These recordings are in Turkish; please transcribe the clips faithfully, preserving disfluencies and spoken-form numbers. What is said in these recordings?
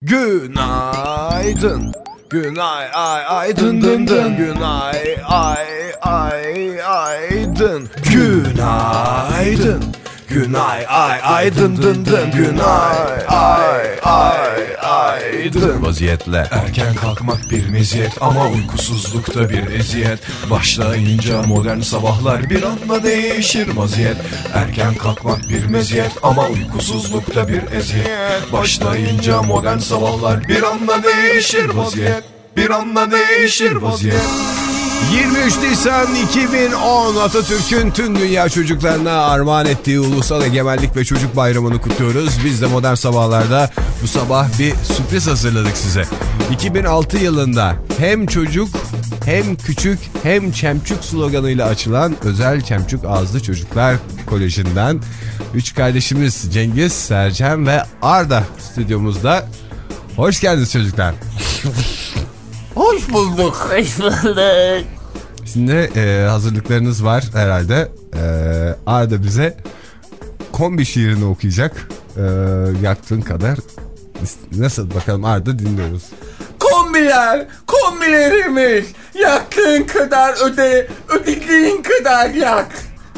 Günaydın. Günay ay ay dın dın dın. Günay ay ay ay dın. Günaydın. Günay ay ay dın dın dın. Günay ay ay ay dın. Vaziyetle Erken kalkmak bir meziyet ama uykusuzlukta bir eziyet. Başlayınca modern sabahlar bir anda değişir vaziyet. Erken kalkmak bir meziyet ama uykusuzlukta bir eziyet. Başlayınca modern sabahlar bir anda değişir vaziyet. Bir anda değişir vaziyet. yirmi üç Nisan iki bin on Atatürk'ün tüm dünya çocuklarına armağan ettiği Ulusal Egemenlik ve Çocuk Bayramı'nı kutluyoruz. Biz de Modern Sabahlar'da bu sabah bir sürpriz hazırladık size. iki bin altı yılında hem çocuk hem küçük hem çemçük sloganıyla açılan özel Çemçük Ağızlı Çocuklar Koleji'nden üç kardeşimiz Cengiz, Sercan ve Arda stüdyomuzda. Hoş geldiniz çocuklar. Hoş bulduk. Hoş bulduk. Şimdi e, hazırlıklarınız var herhalde. E, Arda bize kombi şiirini okuyacak. E, yaktığın kadar. Nasıl bakalım Arda, dinliyoruz. Kombiler, kombilerimiz. Yaktığın kadar öde, ödediğin kadar yak.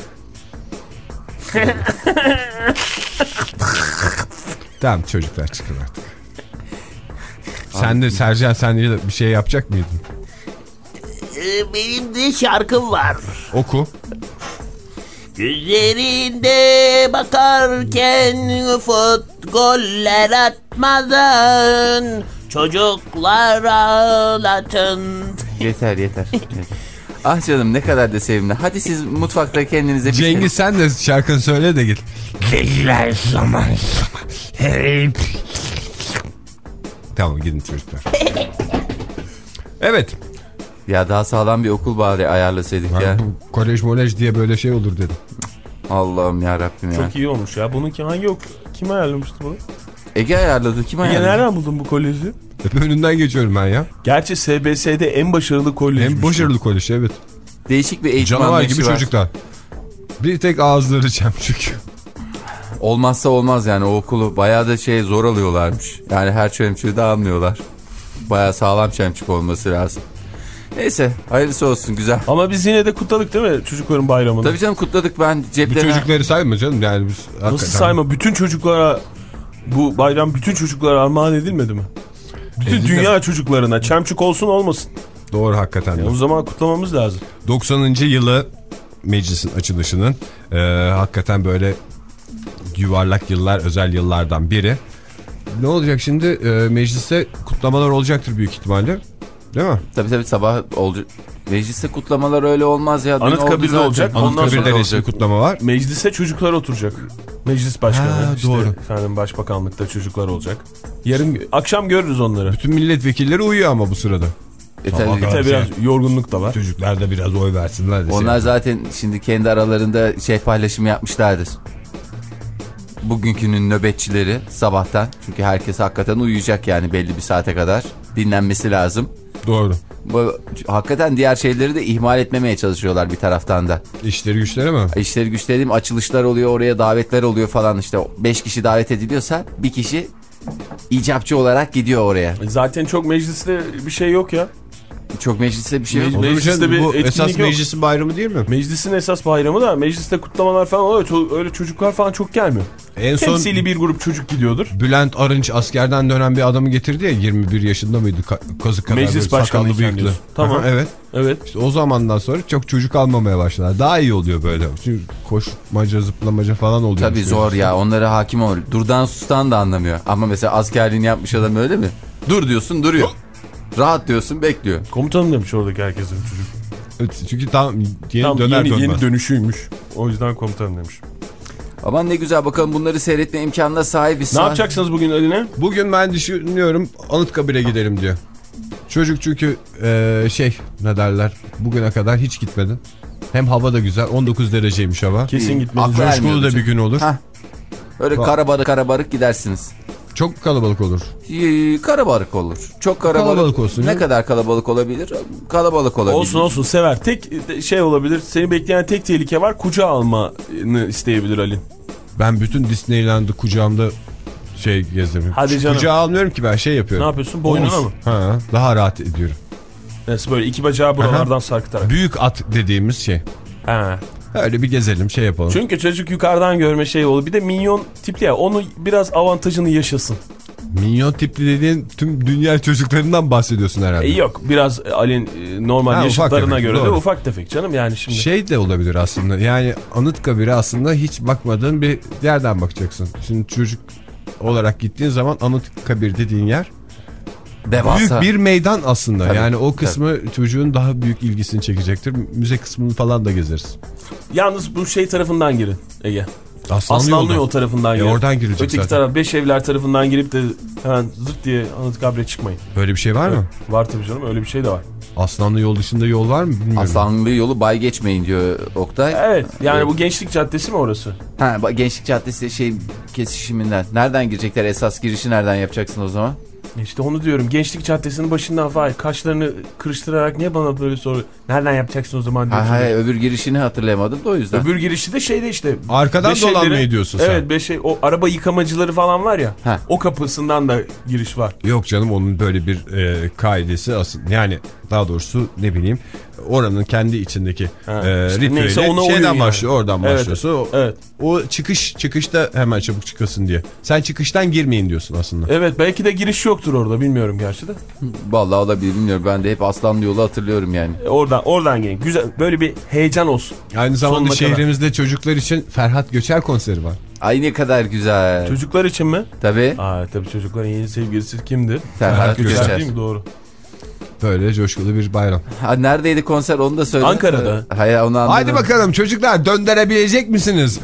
Tamam çocuklar, çıkın artık. Sen de Sercan, sen de bir şey yapacak mıydın? Benim de şarkım var. Oku. Gözlerinde bakarken fut goller atmadan çocuklar ağlatın. Yeter yeter. yeter. Ah canım, ne kadar da sevimli. Hadi siz mutfakta kendinize bir Cengiz şey... sen de şarkını söyle de git. Deliler zaman zaman. Tamam, gidin çocuklar. Evet. Ya daha sağlam bir okul bari ayarlasaydık ben ya. Kolej molej diye böyle şey olur dedim. Allah'ım yarabbim ya. Çok iyi olmuş ya. Bunun ki hangi yok? Kim ayarlamıştı bunu? Ege ayarladı. Kim ayarladı? Ege nereden buldun bu koleji? Hep önünden geçiyorum ben ya. Gerçi S B S'de en başarılı kolej. En başarılı kolej, evet. Değişik bir eğitim Canavar gibi var. Çocuklar. Bir tek ağızları çemçük. Olmazsa olmaz yani, o okulu bayağı da şey zor alıyorlarmış. Yani her çemçüğü de almıyorlar. Bayağı sağlam çemçük olması lazım. Neyse, hayırlısı olsun, güzel. Ama biz yine de kutladık değil mi çocukların bayramını? Tabii canım, kutladık. Ben ceplerine... Bu çocukları sayma canım yani biz. Nasıl hakikaten... sayma? Bütün çocuklara, bu bayram bütün çocuklara armağan edilmedi mi? Bütün Edildi. Dünya çocuklarına, çemçük olsun olmasın. Doğru, hakikaten. Yani o zaman kutlamamız lazım. doksanıncı yılı meclisin açılışının e, hakikaten böyle yuvarlak yıllar, özel yıllardan biri. Ne olacak şimdi? E, mecliste kutlamalar olacaktır büyük ihtimalle. Değil mi? Tabii tabii, sabah olacak. Mecliste kutlamalar öyle olmaz ya. Anıtkabir'de olacak. Anıtkabir'de resmi kutlama var. Meclise çocuklar oturacak. Meclis başkanı. Ha, işte doğru. Efendim başbakanlıkta çocuklar olacak. Yarın akşam görürüz onları. Bütün milletvekilleri uyuyor ama bu sırada. E tabii, tabii biraz yorgunluk da var. Çocuklar da biraz oy versinler. Onlar zaten şimdi kendi aralarında şey paylaşımı yapmışlardır. Bugünkünün nöbetçileri sabahtan. Çünkü herkes hakikaten uyuyacak yani belli bir saate kadar. Dinlenmesi lazım. Doğru. Bu, hakikaten diğer şeyleri de ihmal etmemeye çalışıyorlar bir taraftan da. İşleri güçleri mi? İşleri güçleri değil mi? Açılışlar oluyor, oraya davetler oluyor falan işte. Beş kişi davet ediliyorsa bir kişi icapçı olarak gidiyor oraya. Zaten çok mecliste bir şey yok ya. Çok mecliste bir şey yok. Me- mecliste bir bu etkinlik esas yok. meclisin bayramı değil mi? Meclisin esas bayramı da mecliste kutlamalar falan oluyor. Ço- öyle çocuklar falan çok gelmiyor. En son temsili bir grup çocuk gidiyordur. Bülent Arınç askerden dönen bir adamı getirdi ya, yirmi bir yaşında mıydı? Ka- kazık kadar Meclis böyle başkanı sakallı bıyıklı. diyorsun. Tamam. Aha, evet. Evet. İşte o zamandan sonra çok çocuk almamaya başladılar. Daha iyi oluyor böyle. Çünkü koşmaca, zıplamaca falan oluyor. Tabii zor ya, onlara hakim ol. Durdan sustan da anlamıyor. Ama mesela askerliğini yapmış adam öyle mi? Dur diyorsun, duruyor. Rahat diyorsun, bekliyor. Komutanım demiş oradaki herkesin çocuk. Evet, çünkü tam yeni tam döner yeni, dönmez. yeni dönüşüymüş. O yüzden komutanım demiş. Aman ne güzel, bakalım bunları seyretme imkanına sahibiz. Ne yapacaksınız bugün Aline? Bugün ben düşünüyorum Anıtkabir'e gidelim diyor. Çocuk çünkü e, şey ne derler, bugüne kadar hiç gitmedi. Hem hava da güzel, on dokuz dereceymiş hava. Kesin gitmeniz. Coşkulu da bir gün olur. Heh. Öyle karabarık karabarık gidersiniz. Çok kalabalık olur. Ee, karabarık olur. Çok karabalık. Kalabalık olsun. Ne canım. kadar kalabalık olabilir? Kalabalık olabilir. Olsun olsun, sever. Tek şey olabilir. Seni bekleyen tek tehlike var. Kucağa almanı isteyebilir Ali. Ben bütün Disneyland'ı kucağımda şey gezdirmiyorum. Hadi canım. Kucağa almıyorum ki ben şey yapıyorum. Ne yapıyorsun? Boynuna mı? Ha, daha rahat ediyorum. Nasıl böyle iki bacağı buralardan sarkıtarak. Büyük at dediğimiz şey. Ha. Öyle bir gezelim şey yapalım. Çünkü çocuk yukarıdan görme şey olur. Bir de minyon tipli ya, onu biraz avantajını yaşasın. Minyon tipli dediğin tüm dünya çocuklarından bahsediyorsun herhalde. E yok biraz Ali'nin e, normal Ha, yaşıtlarına tefek, göre doğru. de ufak tefek canım yani şimdi. Şey de olabilir aslında, yani Anıtkabir'e aslında hiç bakmadığın bir yerden bakacaksın. Şimdi çocuk olarak gittiğin zaman Anıtkabir dediğin yer Devasa. büyük bir meydan aslında. Tabii, yani o kısmı tabii. Çocuğun daha büyük ilgisini çekecektir. Müze kısmını falan da gezeriz. Yalnız bu şey tarafından girin Ege. Aslanlı, Aslanlı yol yol tarafından e girin. oradan girecek Öteki zaten. taraf Beşevler tarafından girip de hemen zırt diye Anıtkabir'e çıkmayın. Böyle bir şey var Evet. mı? Var tabii canım, öyle bir şey de var. Aslanlı yol dışında yol var mı bilmiyorum. Aslanlı yolu bay geçmeyin diyor Oktay. Evet yani bu Gençlik Caddesi mi orası? Ha, Gençlik Caddesi şey kesişiminden. Nereden girecekler? Esas girişi nereden yapacaksın o zaman? İşte onu diyorum. Gençlik Caddesi'nin başından vay kaşlarını kırıştırarak niye bana böyle soru? Nereden yapacaksın o zaman diyorsun. Ha, ha, öbür girişini hatırlayamadım da o yüzden. Öbür girişi de şeyde işte. Arkadan Beşevlerin- dolanmayı diyorsun sen. Evet Beşev, o araba yıkamacıları falan var ya. Ha. O kapısından da giriş var. Yok canım, onun böyle bir e, kaidesi aslında, yani daha doğrusu ne bileyim oranın kendi içindeki Ha, e, işte ritüeli neyse ona uyuyor şeyden yani. başlıyor, oradan Evet, başlıyorsun. O, evet. o çıkış çıkışta hemen çabuk çıkasın diye. Sen çıkıştan girmeyin diyorsun aslında. Evet belki de giriş yoktur orada, bilmiyorum gerçi de. Vallahi olabilir, bilmiyorum. Ben de hep Aslanlı yolu hatırlıyorum yani. E, oradan oradan gelin. Güzel böyle bir heyecan olsun. Aynı zamanda Sonuna şehrimizde çocuklar için Ferhat Göçer konseri var. Ay ne kadar güzel. Çocuklar için mi? Tabii. Aa tabii çocukların yeni sevgilisi kimdir? Ferhat Göçer. Değil mi? Doğru. Böyle coşkulu bir bayram. Ha, neredeydi konser, onu da söyle. Ankara'da. Hayır, onu anladım. Haydi bakalım çocuklar, döndürebilecek misiniz?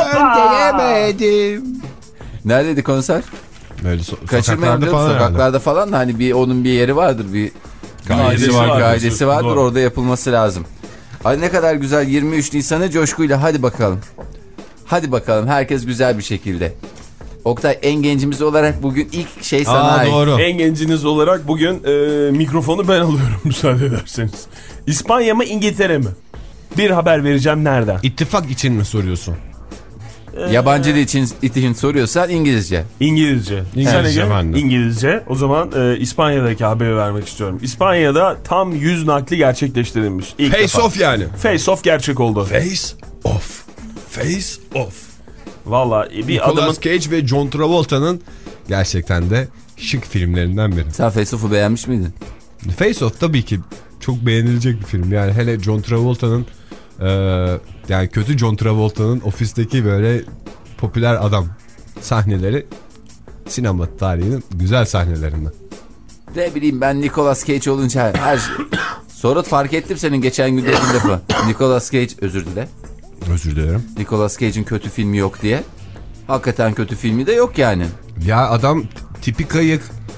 Döndüremedim. Neredeydi konser? Böyle so Kaçırmayalım sokaklarda canım, falan sokaklarda herhalde. falan da hani bir onun bir yeri vardır, bir Kaidesi var, kaidesi vardır, Doğru. orada yapılması lazım. Ay ne kadar güzel, yirmi üç Nisan'ı coşkuyla hadi bakalım. Hadi bakalım, herkes güzel bir şekilde. Oktay, en gencimiz olarak bugün ilk şey sana Aa, ait. doğru. En genciniz olarak bugün e, mikrofonu ben alıyorum müsaade ederseniz. İspanya mı İngiltere mi? Bir haber vereceğim, nereden? İttifak için mi soruyorsun? Yabancı dil için, için soruyorsan İngilizce. İngilizce. İngilizce Sen Ege? ben de. İngilizce. O zaman e, İspanya'daki haberi vermek istiyorum. İspanya'da tam yüz nakli gerçekleştirilmiş. İlk Face defa. off yani. Face off gerçek oldu. Face off. Face off. Valla bir Nicolas adamın... Cage ve John Travolta'nın gerçekten de şık filmlerinden biri. Sen Face Off'u beğenmiş miydin? Face Off tabii ki çok beğenilecek bir film. Yani hele John Travolta'nın e, yani kötü John Travolta'nın ofisteki böyle popüler adam sahneleri sinema tarihinin güzel sahnelerinden. Ne bileyim ben, Nicolas Cage olunca her şey... Sonra fark ettim senin geçen gün dediğin defa. Nicolas Cage, özür dile. Özür dilerim. Nicolas Cage'in kötü filmi yok diye. Hakikaten kötü filmi de yok yani. Ya adam tipi kayık,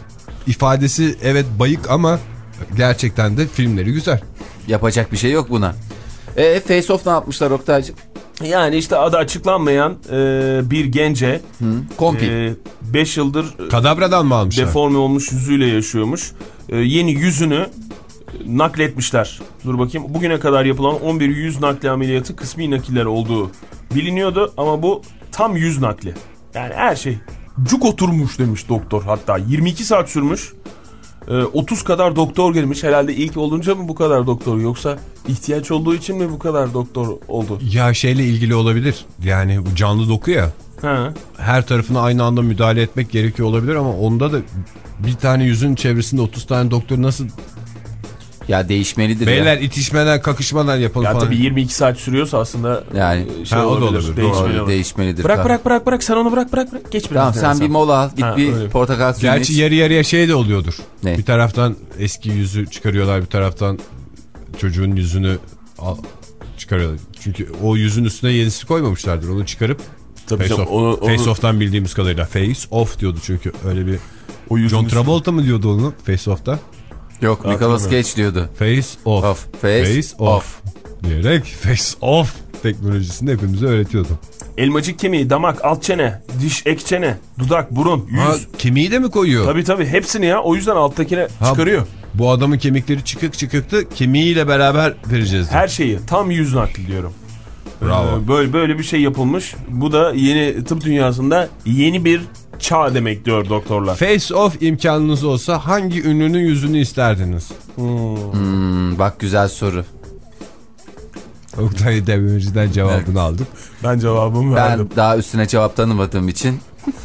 ifadesi evet bayık ama gerçekten de filmleri güzel. Yapacak bir şey yok buna. E Face Off ne yapmışlar Oktay'cığım? Yani işte adı açıklanmayan e, bir gence Kompil. beş yıldır Kadabradan mı almışlar? deforme olmuş yüzüyle yaşıyormuş. E, yeni yüzünü nakletmişler. Dur bakayım. Bugüne kadar yapılan on bir yüz nakli ameliyatı kısmi nakiller olduğu biliniyordu ama bu tam yüz nakli. Yani her şey cuk oturmuş demiş doktor, hatta yirmi iki saat sürmüş. E, otuz kadar doktor gelmiş. Herhalde ilk olunca mı bu kadar doktor, yoksa ihtiyaç olduğu için mi bu kadar doktor oldu? Ya şeyle ilgili olabilir. Yani bu canlı doku ya. Ha. Her tarafına aynı anda müdahale etmek gerekiyor olabilir ama onda da bir tane yüzün çevresinde otuz tane doktor nasıl... Ya değişmelidir Beyler ya. itişmeden kakışmadan yapalım Ya falan. tabii yirmi iki saat sürüyorsa aslında Yani şey ha, o da olabilir, olabilir. değişmeli Doğru, olabilir. değişmelidir. Bırak Tamam. bırak bırak bırak sen onu bırak bırak bırak. Geç biraz. Tamam sen bir mola al, git Ha, bir öyle. portakal suyu Gerçi iç. yarı yarıya şey de oluyordur. Ne? Bir taraftan eski yüzü çıkarıyorlar, bir taraftan çocuğun yüzünü al, çıkarıyorlar. Çünkü o yüzün üstüne yenisi koymamışlardır. Onu çıkarıp Tabii face, canım, off. onu- onu- face off'tan bildiğimiz kadarıyla face off diyordu çünkü öyle bir... O yüzün John üstüne- Travolta mı diyordu onu face off'ta? Yok, Nicolas Cage diyordu. Face off. Off. Face off. Diyerek face off teknolojisini hepimize öğretiyordu. Elmacık kemiği, damak, alt çene, diş, ek çene, dudak, burun, yüz. Ha, kemiği de mi koyuyor? Tabii tabii hepsini ya. O yüzden alttakine Ha, çıkarıyor. Bu adamın kemikleri çıkık çıkıktı. Kemiğiyle beraber vereceğiz. Her şeyi tam yüz nakli diyorum. Bravo. Ee, böyle böyle bir şey yapılmış. Bu da yeni tıp dünyasında yeni bir çağ demek diyor doktorlar. Face off imkanınız olsa hangi ünlünün yüzünü isterdiniz? Hmm, bak güzel soru. Oktay Demirci'den cevabını evet. aldım. Ben cevabımı ben verdim. Ben daha üstüne cevap tanımadığım için.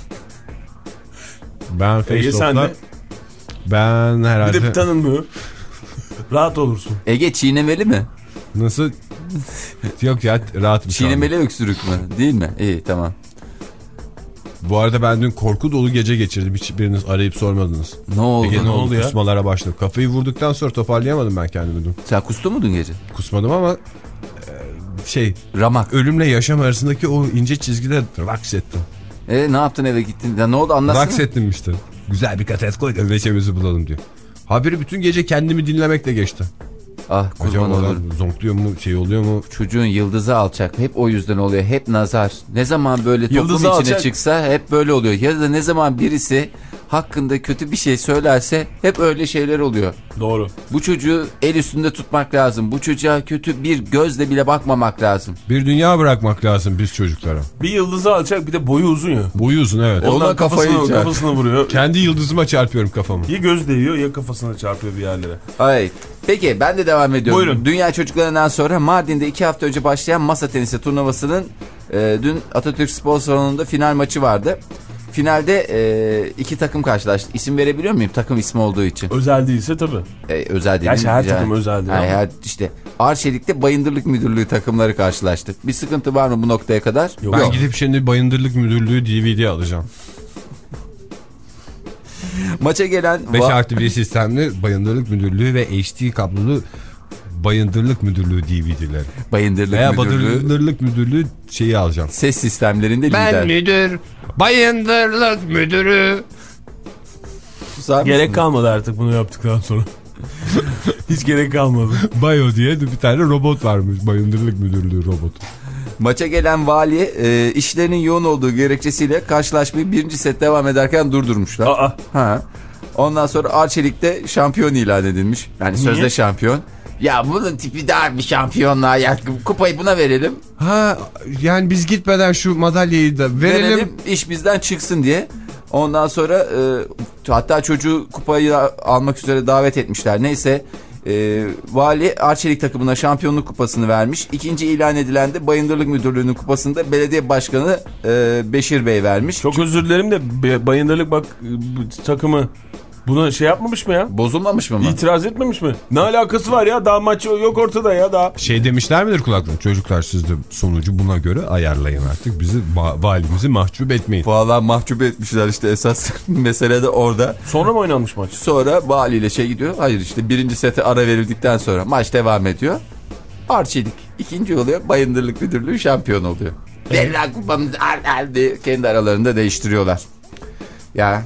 Ben face off'la ben herhalde... Bir de bir tanınmıyor. Rahat olursun. Ege çiğnemeli mi? Nasıl? Yok ya rahat bir çiğnemeli öksürük mü? Değil mi? İyi tamam. Bu arada ben dün korku dolu gece geçirdim. Hiçbiriniz arayıp sormadınız. Ne oldu? Ege, ne, ne oldu ya? Kusmalara başladım. Kafayı vurduktan sonra toparlayamadım ben kendimi dün. Sen kustun muydun gece? Kusmadım ama şey... Ramak. Ölümle yaşam arasındaki o ince çizgide raks ettim. E ne yaptın eve gittin? Ya ne oldu anlatsana. Raks ettim işte. Güzel bir katet koy da neşemizi bulalım diyor. Haberi bütün gece kendimi dinlemekle geçti. Ah kurban olur. Zonkluyor mu şey oluyor mu? Çocuğun yıldızı alçak. Hep o yüzden oluyor. Hep nazar. Ne zaman böyle toplum yıldızı içine alçak. çıksa hep böyle oluyor. Ya da ne zaman birisi hakkında kötü bir şey söylerse hep öyle şeyler oluyor. Doğru. Bu çocuğu el üstünde tutmak lazım. Bu çocuğa kötü bir gözle bile bakmamak lazım. Bir dünya bırakmak lazım biz çocuklara. Bir yıldızı alacak bir de boyu uzun ya. Boyu uzun evet. Ondan Ona kafayı kafasına, kafasına vuruyor. Kendi yıldızıma çarpıyorum kafamı. Ya göz değiyor ya kafasına çarpıyor bir yerlere. Hayır. Peki ben de devam ediyorum. Buyurun. Dünya çocuklarından sonra Mardin'de iki hafta önce başlayan masa tenisi turnuvasının e, dün Atatürk Spor Salonu'nda final maçı vardı. Finalde e, iki takım karşılaştı. İsim verebiliyor muyum? Takım ismi olduğu için. Özel değilse tabii. E, özel değil. Gerçi her takım özel değil. Yani her, işte Arçelik'te Bayındırlık Müdürlüğü takımları karşılaştı. Bir sıkıntı var mı bu noktaya kadar? Yok. Ben Yok. gidip şimdi Bayındırlık Müdürlüğü D V D alacağım. Maça gelen... beş artı bir sistemli Bayındırlık Müdürlüğü ve H D kablolu Bayındırlık Müdürlüğü D V D'leri. Bayındırlık Veya Müdürlüğü. Bayındırlık Müdürlüğü şeyi alacağım. Ses sistemlerinde ben lider. müdür, Bayındırlık Müdürü. Susar gerek mısın? kalmadı artık bunu yaptıktan sonra. Hiç gerek kalmadı. Bayo diye bir tane robot varmış. Bayındırlık Müdürlüğü robotu. Maça gelen vali e, işlerinin yoğun olduğu gerekçesiyle karşılaşmayı birinci set devam ederken durdurmuşlar. Aa. Ha. Ondan sonra Arçelik'te şampiyon ilan edilmiş. Yani Niye? sözde şampiyon. Ya bunun tipi daha bir şampiyonluğa yatkın. Kupayı buna verelim. Ha yani biz gitmeden şu madalyayı da verelim. Verelim iş bizden çıksın diye. Ondan sonra e, hatta çocuğu kupayı almak üzere davet etmişler. Neyse e, vali Arçelik takımına şampiyonluk kupasını vermiş. İkinci ilan edilen de Bayındırlık Müdürlüğü'nün kupasını da belediye başkanı e, Beşir Bey vermiş. Çok özür dilerim de Bayındırlık bak takımı buna şey yapmamış mı ya? Bozulmamış mı mı? İtiraz etmemiş mi? Ne alakası var ya? Daha maç yok ortada ya daha. Şey demişler midir kulaklarım? Çocuklar siz de sonucu buna göre ayarlayın artık. Bizi ma- valimizi mahcup etmeyin. Valla mahcup etmişler işte esas mesele de orada. Sonra mı oynanmış maç? Sonra valiyle şey gidiyor. Hayır işte birinci sete ara verildikten sonra maç devam ediyor. Arçelik ikinci oluyor. Bayındırlık Müdürlüğü şampiyon oluyor. Verilen kupamızı diye kendi aralarında değiştiriyorlar. Ya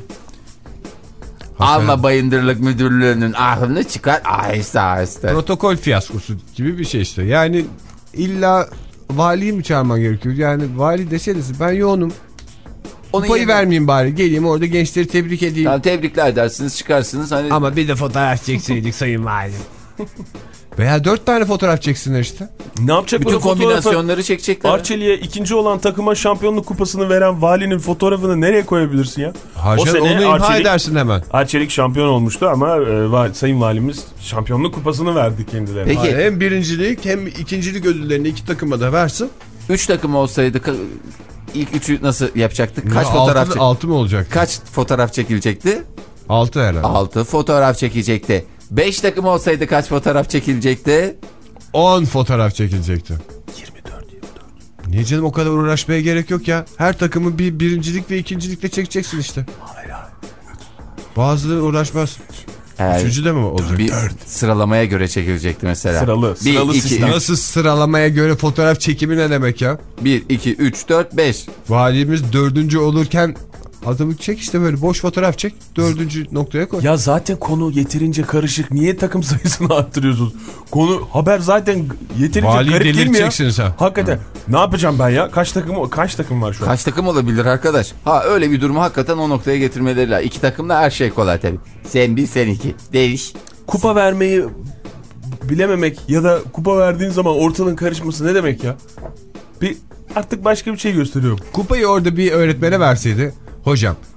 alma Bayındırlık Müdürlüğü'nün ahını çıkar aheste aheste. Protokol fiyaskosu gibi bir şey işte. Yani illa valiyi mi çağırman gerekiyor? Yani vali deseniz ben yoğunum. Kupayı yerine... vermeyeyim bari. Geleyim orada gençleri tebrik edeyim. Yani tebrikler dersiniz çıkarsınız. Hani... Ama bir de fotoğraf çekseydik sayın valim. Veya dört tane fotoğraf çeksinler işte. Ne yapacak? Bütün kombinasyonları çekecekler. Arçelik'e ikinci olan takıma şampiyonluk kupasını veren valinin fotoğrafını nereye koyabilirsin ya? Haşa, o sene onu imha Arçelik, edersin hemen. Arçelik şampiyon olmuştu ama e, val, sayın valimiz şampiyonluk kupasını verdi kendilerine. Peki. Hayır, hem birincilik hem ikincilik ödüllerini iki takıma da versin. Üç takım olsaydı ilk üçü nasıl yapacaktık? Kaç ya, fotoğraf altı, altı mı olacak? Kaç fotoğraf çekilecekti? Altı herhalde. Altı fotoğraf çekilecekti. Beş takım olsaydı kaç fotoğraf çekilecekti? On fotoğraf çekilecekti. yirmi dört yirmi dört. Niye canım o kadar uğraşmaya gerek yok ya. Her takımı bir birincilik ve ikincilikle çekeceksin işte. Hayır hayır. Bazıları uğraşmaz. Evet. Üçüncü de mi olacak? Bir sıralamaya göre çekilecekti mesela. Sıralı. Bir, sıralı iki, sistem. Nasıl sıralamaya göre fotoğraf çekimi ne demek ya? bir, iki, üç, dört, beş. Valimiz dördüncü olurken adamı çek işte böyle boş fotoğraf çek. Dördüncü noktaya koy. Ya zaten konu yeterince karışık. Niye takım sayısını arttırıyorsunuz? Konu haber zaten yeterince Valiyi garip değil mi ya? sen. Hakikaten. Hı. Ne yapacağım ben ya? Kaç takım kaç takım var şu an? Kaç takım olabilir arkadaş? Ha öyle bir durumu hakikaten o noktaya getirmeleri lazım. İki takımda her şey kolay tabii. Sen bir sen iki. Değiş. Kupa vermeyi bilememek ya da kupa verdiğin zaman ortalığın karışması ne demek ya? Bir artık başka bir şey gösteriyorum. Kupayı orada bir öğretmene verseydi. Hocam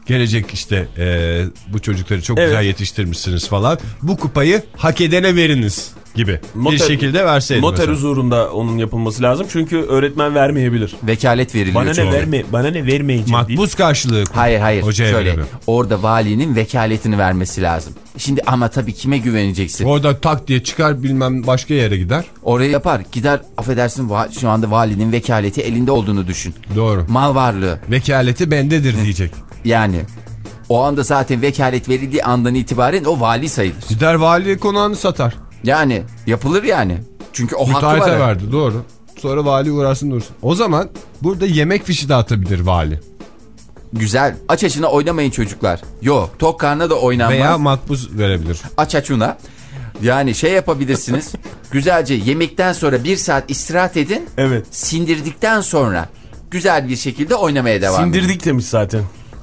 gelecek işte e, bu çocukları çok Evet. güzel yetiştirmişsiniz falan. Bu kupayı hak edene veriniz gibi Noter- bir şekilde verseydi. Noter mesela. huzurunda onun yapılması lazım. Çünkü öğretmen vermeyebilir. Vekalet veriliyor. Bana ne çoğu. verme, bana ne vermeyeceğim deyip. Makbuz karşılığı. Hayır hayır. Hocaya Şöyle verimi. orada valinin vekaletini vermesi lazım. Şimdi ama tabii kime güveneceksin? Orada tak diye çıkar bilmem başka yere gider. Orayı yapar. Gider affedersin va- şu anda valinin vekaleti elinde olduğunu düşün. Doğru. Mal varlığı. Vekaleti bendedir diyecek. Yani o anda zaten vekalet verildiği andan itibaren o vali sayılır. Gider vali konağını satar. Yani yapılır yani. Çünkü o hakkı Müteahhite var. verdi doğru. Sonra vali uğraşsın dursun. O zaman burada yemek fişi dağıtabilir vali. Güzel. Aç açına oynamayın çocuklar. Yok tok karnına da oynanmaz. Veya makbuz verebilir. Aç açına. Yani şey yapabilirsiniz. Güzelce yemekten sonra bir saat istirahat edin. Evet. Sindirdikten sonra güzel bir şekilde oynamaya devam edin. Sindirdik demiş zaten.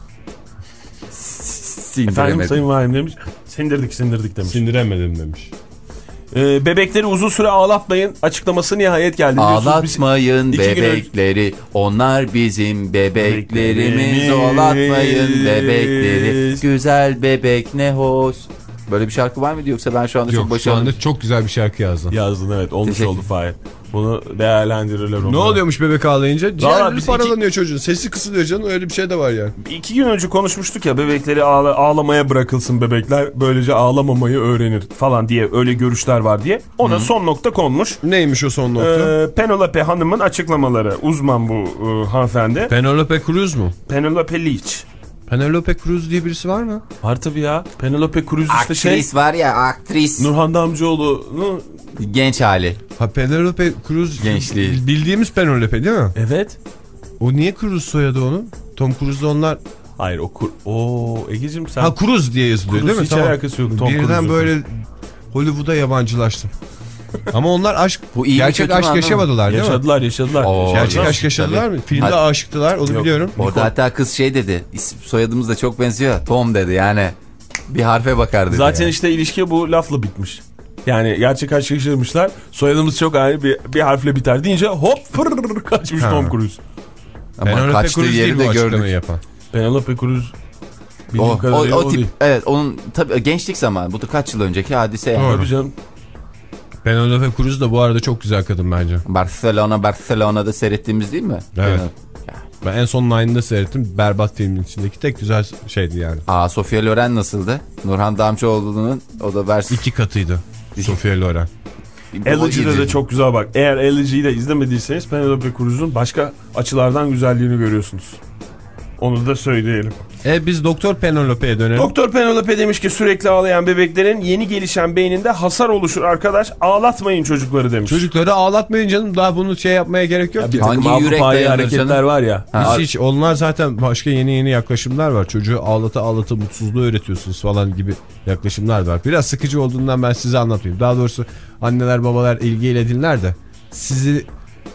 Efendim Sindiremedim. sayın valim demiş. Sindirdik sindirdik demiş. Sindiremedim demiş. Ee, bebekleri uzun süre ağlatmayın açıklaması nihayet geldi. Biliyorsunuz biz Ağlatmayın iki gün önce- bebekleri. Onlar bizim bebeklerimiz. Bebeklerimiz. Ağlatmayın bebekleri. Güzel bebek ne hoş. Böyle bir şarkı var mıydı yoksa ben şu anda çok Yok şu başarılı. anda çok güzel bir şarkı yazdın. Yazdın evet olmuş Teşekkür. oldu Fahir. Bunu değerlendirirler. Ne onlara. oluyormuş bebek ağlayınca? Ciğerleri biz paralanıyor çocuğun. Sesi kısılıyor canım, öyle bir şey de var yani. İki gün önce konuşmuştuk ya bebekleri ağla, ağlamaya bırakılsın bebekler böylece ağlamamayı öğrenir falan diye öyle görüşler var diye. Ona son nokta konmuş. Neymiş o son nokta? Ee, Penelope Hanım'ın açıklamaları. Uzman bu e, hanımefendi. Penelope Cruz mu? Penelope Leach. Penelope Cruz diye birisi var mı? Var tabii ya. Penelope Cruz işte şey. Aktris var ya aktris. Nurhan Damcıoğlu'nu. Genç hali. Ha Penelope Cruz. Gençliği. Bildiğimiz Penelope değil mi? Evet. O niye Cruz soyadı onun? Tom Cruise'da onlar... Hayır o kur... Oo Egeciğim sen... Ha Cruz diye yazılıyor Cruz değil mi? hiç alakası yok Tom Birden Cruise'la. böyle Hollywood'a yabancılaştım. Ama onlar aşk, Bu iyi mi, gerçek kötü mü aşk anlamadım. yaşamadılar değil mi? Yaşadılar yaşadılar. Oo, Gerçek Tabii. aşk yaşadılar mı? Filmde Hadi. aşıktılar onu Yok. biliyorum. Orada hatta kız şey dedi. İsim, soyadımız da çok benziyor. Tom dedi yani. Bir harfe bakar dedi. Zaten yani. işte ilişki bu lafla bitmiş. Yani gerçek aşk yaşamışlar. Soyadımız çok aynı bir, bir harfle biter deyince hop fırr kaçmış Ha. Tom Cruise. Ama Penelope kaçtığı Cruz değil yeri bu de açıklamayı gördük. yapan. Penelope Cruz bildiğim O, o, kadarıyla o, o tip değil. evet onun tabii gençlik zamanı. Bu da kaç yıl önceki hadise yani. Doğru. Tabii canım. Penelope Cruz da bu arada çok güzel kadın bence. Barcelona Barcelona'da seyrettiğimiz değil mi? Evet. Ben en son Nine'da seyrettim. Berbat filmin içindeki tek güzel şeydi yani. Aa Sofia Loren nasıldı? Nurhan Damcıoğlu'nun o da vers. İki katıydı. Sofia Loren. Elegy'de de çok güzel bak. Eğer Elegy'yi de izlemediyseniz Penelope Cruz'un başka açılardan güzelliğini görüyorsunuz. Onu da söyleyelim. E biz Doktor Penelope'ye dönelim. Doktor Penelope demiş ki sürekli ağlayan bebeklerin yeni gelişen beyninde hasar oluşur arkadaş. Ağlatmayın çocukları demiş. Çocukları ağlatmayın canım. Daha bunu şey yapmaya gerek yok Ya ki. bir takım Hangi yürek Avrupa'yı dayanır hareketler canım? var ya. Ha, Biz hiç, onlar zaten başka yeni yeni yaklaşımlar var. Çocuğu ağlata ağlata mutsuzluğu öğretiyorsunuz falan gibi yaklaşımlar var. Biraz sıkıcı olduğundan ben size anlatmayayım. Daha doğrusu anneler babalar ilgiyle dinler de sizi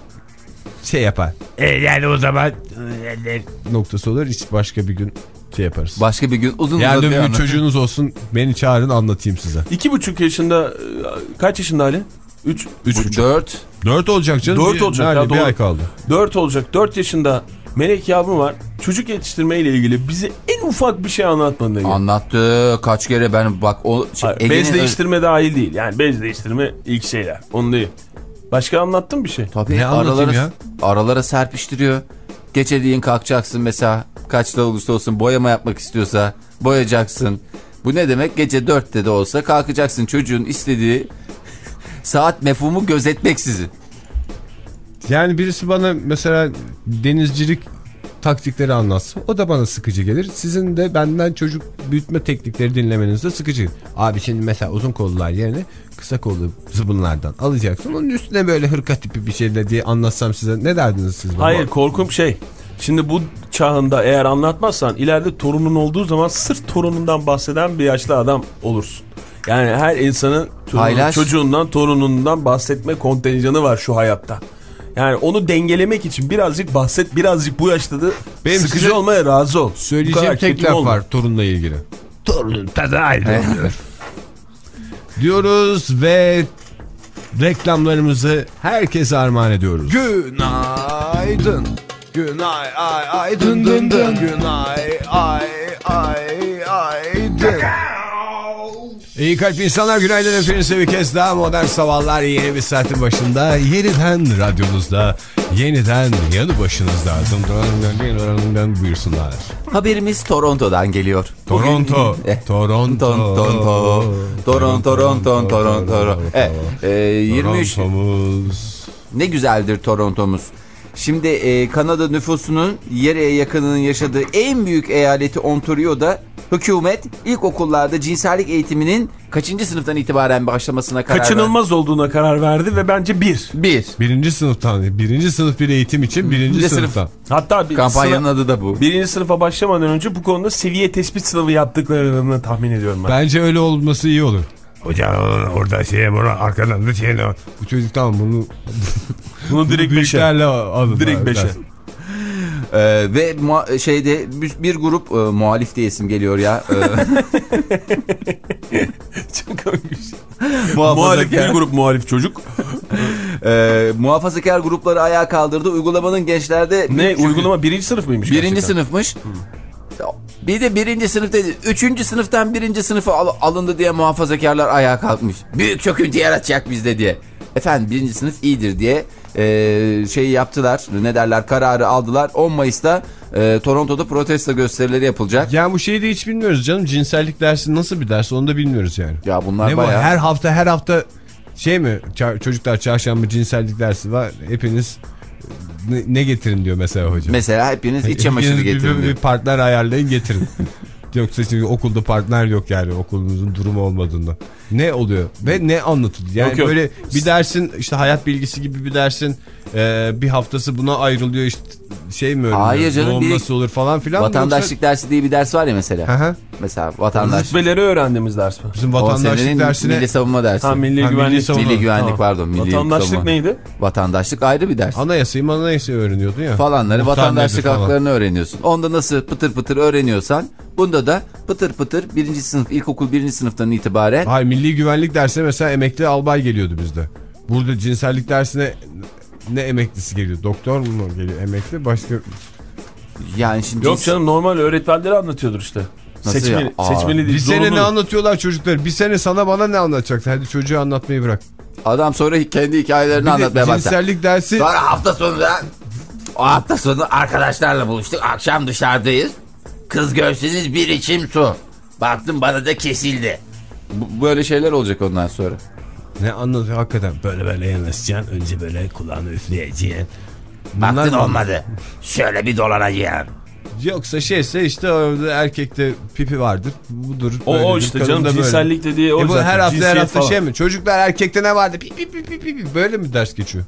şey yapar. E, yani o zaman e, Noktası olur. Hiç başka bir gün şey yaparız. Başka bir gün uzun Yani uzun bir bir gün anlatın. çocuğunuz olsun, beni çağırın anlatayım size. İki buçuk yaşında e, kaç yaşında Ali? Üç. Üç Bu buçuk. dört. Dört olacak canım. Dört Bir- olacak nerede? ya, Bir doğru. ay kaldı. Dört olacak. Dört yaşında Melek yavrum var. Çocuk yetiştirme ile ilgili bize en ufak bir şey anlatmadı. Ege. Anlattı kaç kere ben bak o şey, Hayır, Ege'nin- bez değiştirme dahil değil. Yani bez değiştirme ilk şeyler. Onu değil. Başka anlattın bir şey? Tabii Ne anlatayım aralara, ya? aralara serpiştiriyor. Geceliğin kalkacaksın mesela kaçta olursa olsun boyama yapmak istiyorsa boyayacaksın. Bu ne demek? Gece dörtte de olsa kalkacaksın çocuğun istediği saat mefhumu gözetmeksizin. Yani birisi bana mesela denizcilik taktikleri anlatsın. O da bana sıkıcı gelir. Sizin de benden çocuk büyütme teknikleri dinlemeniz de sıkıcı gelir. Abi şimdi mesela uzun kollular yerine kısa kollu zıbınlardan alacaksın. Onun üstüne böyle hırka tipi bir şeyle diye anlatsam size ne derdiniz siz bana? Hayır, korkum şey. Şimdi bu çağında eğer anlatmazsan ileride torunun olduğu zaman sırf torunundan bahseden bir yaşlı adam olursun. Yani her insanın torunu, Paylaş. çocuğundan, torunundan bahsetme kontenjanı var şu hayatta. Yani onu dengelemek için birazcık bahset, birazcık bu yaşta da Benim sıkıcı size olmaya razı ol. Bu Söyleyeceğim kadar tek kötü laf olma. var torunla ilgili. torunun tadı ayrı oluyor. Diyoruz ve reklamlarımızı herkese armağan ediyoruz. Günaydın. Günay ay ay dın dın dın. Günay ay ay ay de. İyi kalp insanlar, günaydın hepinize bir kez daha. Modern Sabahlar yeni bir saatin başında, yeniden radyonuzda, yeniden yanı başınızda. Buyursunlar. Haberimiz Toronto'dan geliyor. Toronto. Bugün... Toronto. Toronto. Toronto. Toronto. Toronto. Evet. E, yirmi üç. Toronto'muz. Ne güzeldir Toronto'muz. Şimdi e, Kanada nüfusunun yarıya yakınının yaşadığı en büyük eyaleti Ontario'da hükümet ilkokullarda cinsellik eğitiminin kaçıncı sınıftan itibaren başlamasına karar verdi? Kaçınılmaz olduğuna karar verdi ve bence bir. Bir. Birinci sınıftan. Birinci sınıf bir eğitim için birinci Bir sınıftan. sınıf. Hatta bir kampanyanın sınıf, adı da bu. Birinci sınıfa başlamadan önce bu konuda seviye tespit sınavı yaptıklarını tahmin ediyorum ben. Bence öyle olması iyi olur. Hocam orada şey bunu arkadan da şey ne? Bu çocuk tamam bunu... Bunu direkt beşe. Büyüklerle alın. Direkt beşe. Ee, ve muha- şeyde bir, bir grup e, muhalif diye isim geliyor ya. E, Çok komik bir şey. muhafazakar, Muhalif bir grup muhalif çocuk. e, muhafazakar grupları ayağa kaldırdı. Uygulamanın gençlerde... Ne uygulama birinci sınıf mıymış? Birinci gerçekten? sınıfmış. Hmm. Bir de birinci sınıf dedi. Üçüncü sınıftan birinci sınıfa al- alındı diye muhafazakarlar ayağa kalkmış. Büyük çöküntü yaratacak bizde diye. Efendim birinci sınıf iyidir diye e, şey yaptılar. Ne derler, kararı aldılar. on Mayıs'ta e, Toronto'da protesto gösterileri yapılacak. Ya bu şeyi de hiç bilmiyoruz canım. Cinsellik dersi nasıl bir ders, onu da bilmiyoruz yani. Ya bunlar ne bayağı... var? Her hafta her hafta şey mi? Ça- çocuklar çarşamba cinsellik dersi var. Hepiniz ne, ne getirin diyor mesela hocam. Mesela hepiniz iç çamaşırı Hepiniz getirin bir, diyor. bir partner ayarlayın getirin. Yoksa çünkü okulda partner yok yani, okulumuzun durumu olmadığında. Ne oluyor ve ne anlatılıyor? Yani yok, yok. böyle bir dersin, işte hayat bilgisi gibi bir dersin e, bir haftası buna ayrılıyor, işte şey mi öğreniyor? Hayır canım, doğum bir nasıl olur falan filan. Vatandaşlık Yoksa... dersi diye bir ders var ya mesela. Hı hı. Mesela vatandaş. Rütbeleri öğrendiğimiz ders mi? Bizim O vatandaşlık senenin dersine... milli savunma dersi. Ha, milli Ha, güvenlik. milli savunma. Milli güvenlik Tamam. pardon. Milli Vatandaşlık savunma. neydi? Vatandaşlık ayrı bir ders. Anayasayı manayasayı öğreniyordun ya. Falanları, Muhtar vatandaşlık nedir falan. haklarını öğreniyorsun. Onda nasıl pıtır pıtır öğreniyorsan bunda da pıtır pıtır birinci sınıf, ilkokul birinci sınıftan itibaren. Hayır, milli güvenlik dersine mesela emekli albay geliyordu bizde. Burada cinsellik dersine ne emeklisi geliyor? Doktor mu geliyor emekli? Başka... Yani şimdi Yok canım, normal öğretmenleri anlatıyordur işte. Nasıl Seçmeli, ya? Aa. seçmeli değil. Bir sene zorunlu. ne anlatıyorlar çocuklar? Bir sene sana bana ne anlatacaktı? Hadi çocuğu anlatmayı bırak. adam sonra kendi hikayelerini Bir de anlatmaya başlar. cinsellik dersi... Sonra hafta sonu da o hafta sonu arkadaşlarla buluştuk. Akşam dışarıdayız. Kız görseniz bir içim su. Baktım bana da kesildi. Bu, böyle şeyler olacak ondan sonra. Ne anlatıyor hakikaten? Böyle böyle yanaşacaksın. Önce böyle kulağını üfleyeceksin. Bunlar Baktın mı? olmadı. Şöyle bir dolanacaksın. Yoksa şeyse işte orada erkekte pipi vardır. Budur. O, o böyledir, işte kadında canım, böyle. cinsellik dediği o E bu zaten. her hafta her Cinsiyet hafta falan. şey mi? Çocuklar erkekte ne vardı? Pipi pipi pipi pipi. Böyle mi ders geçiyor?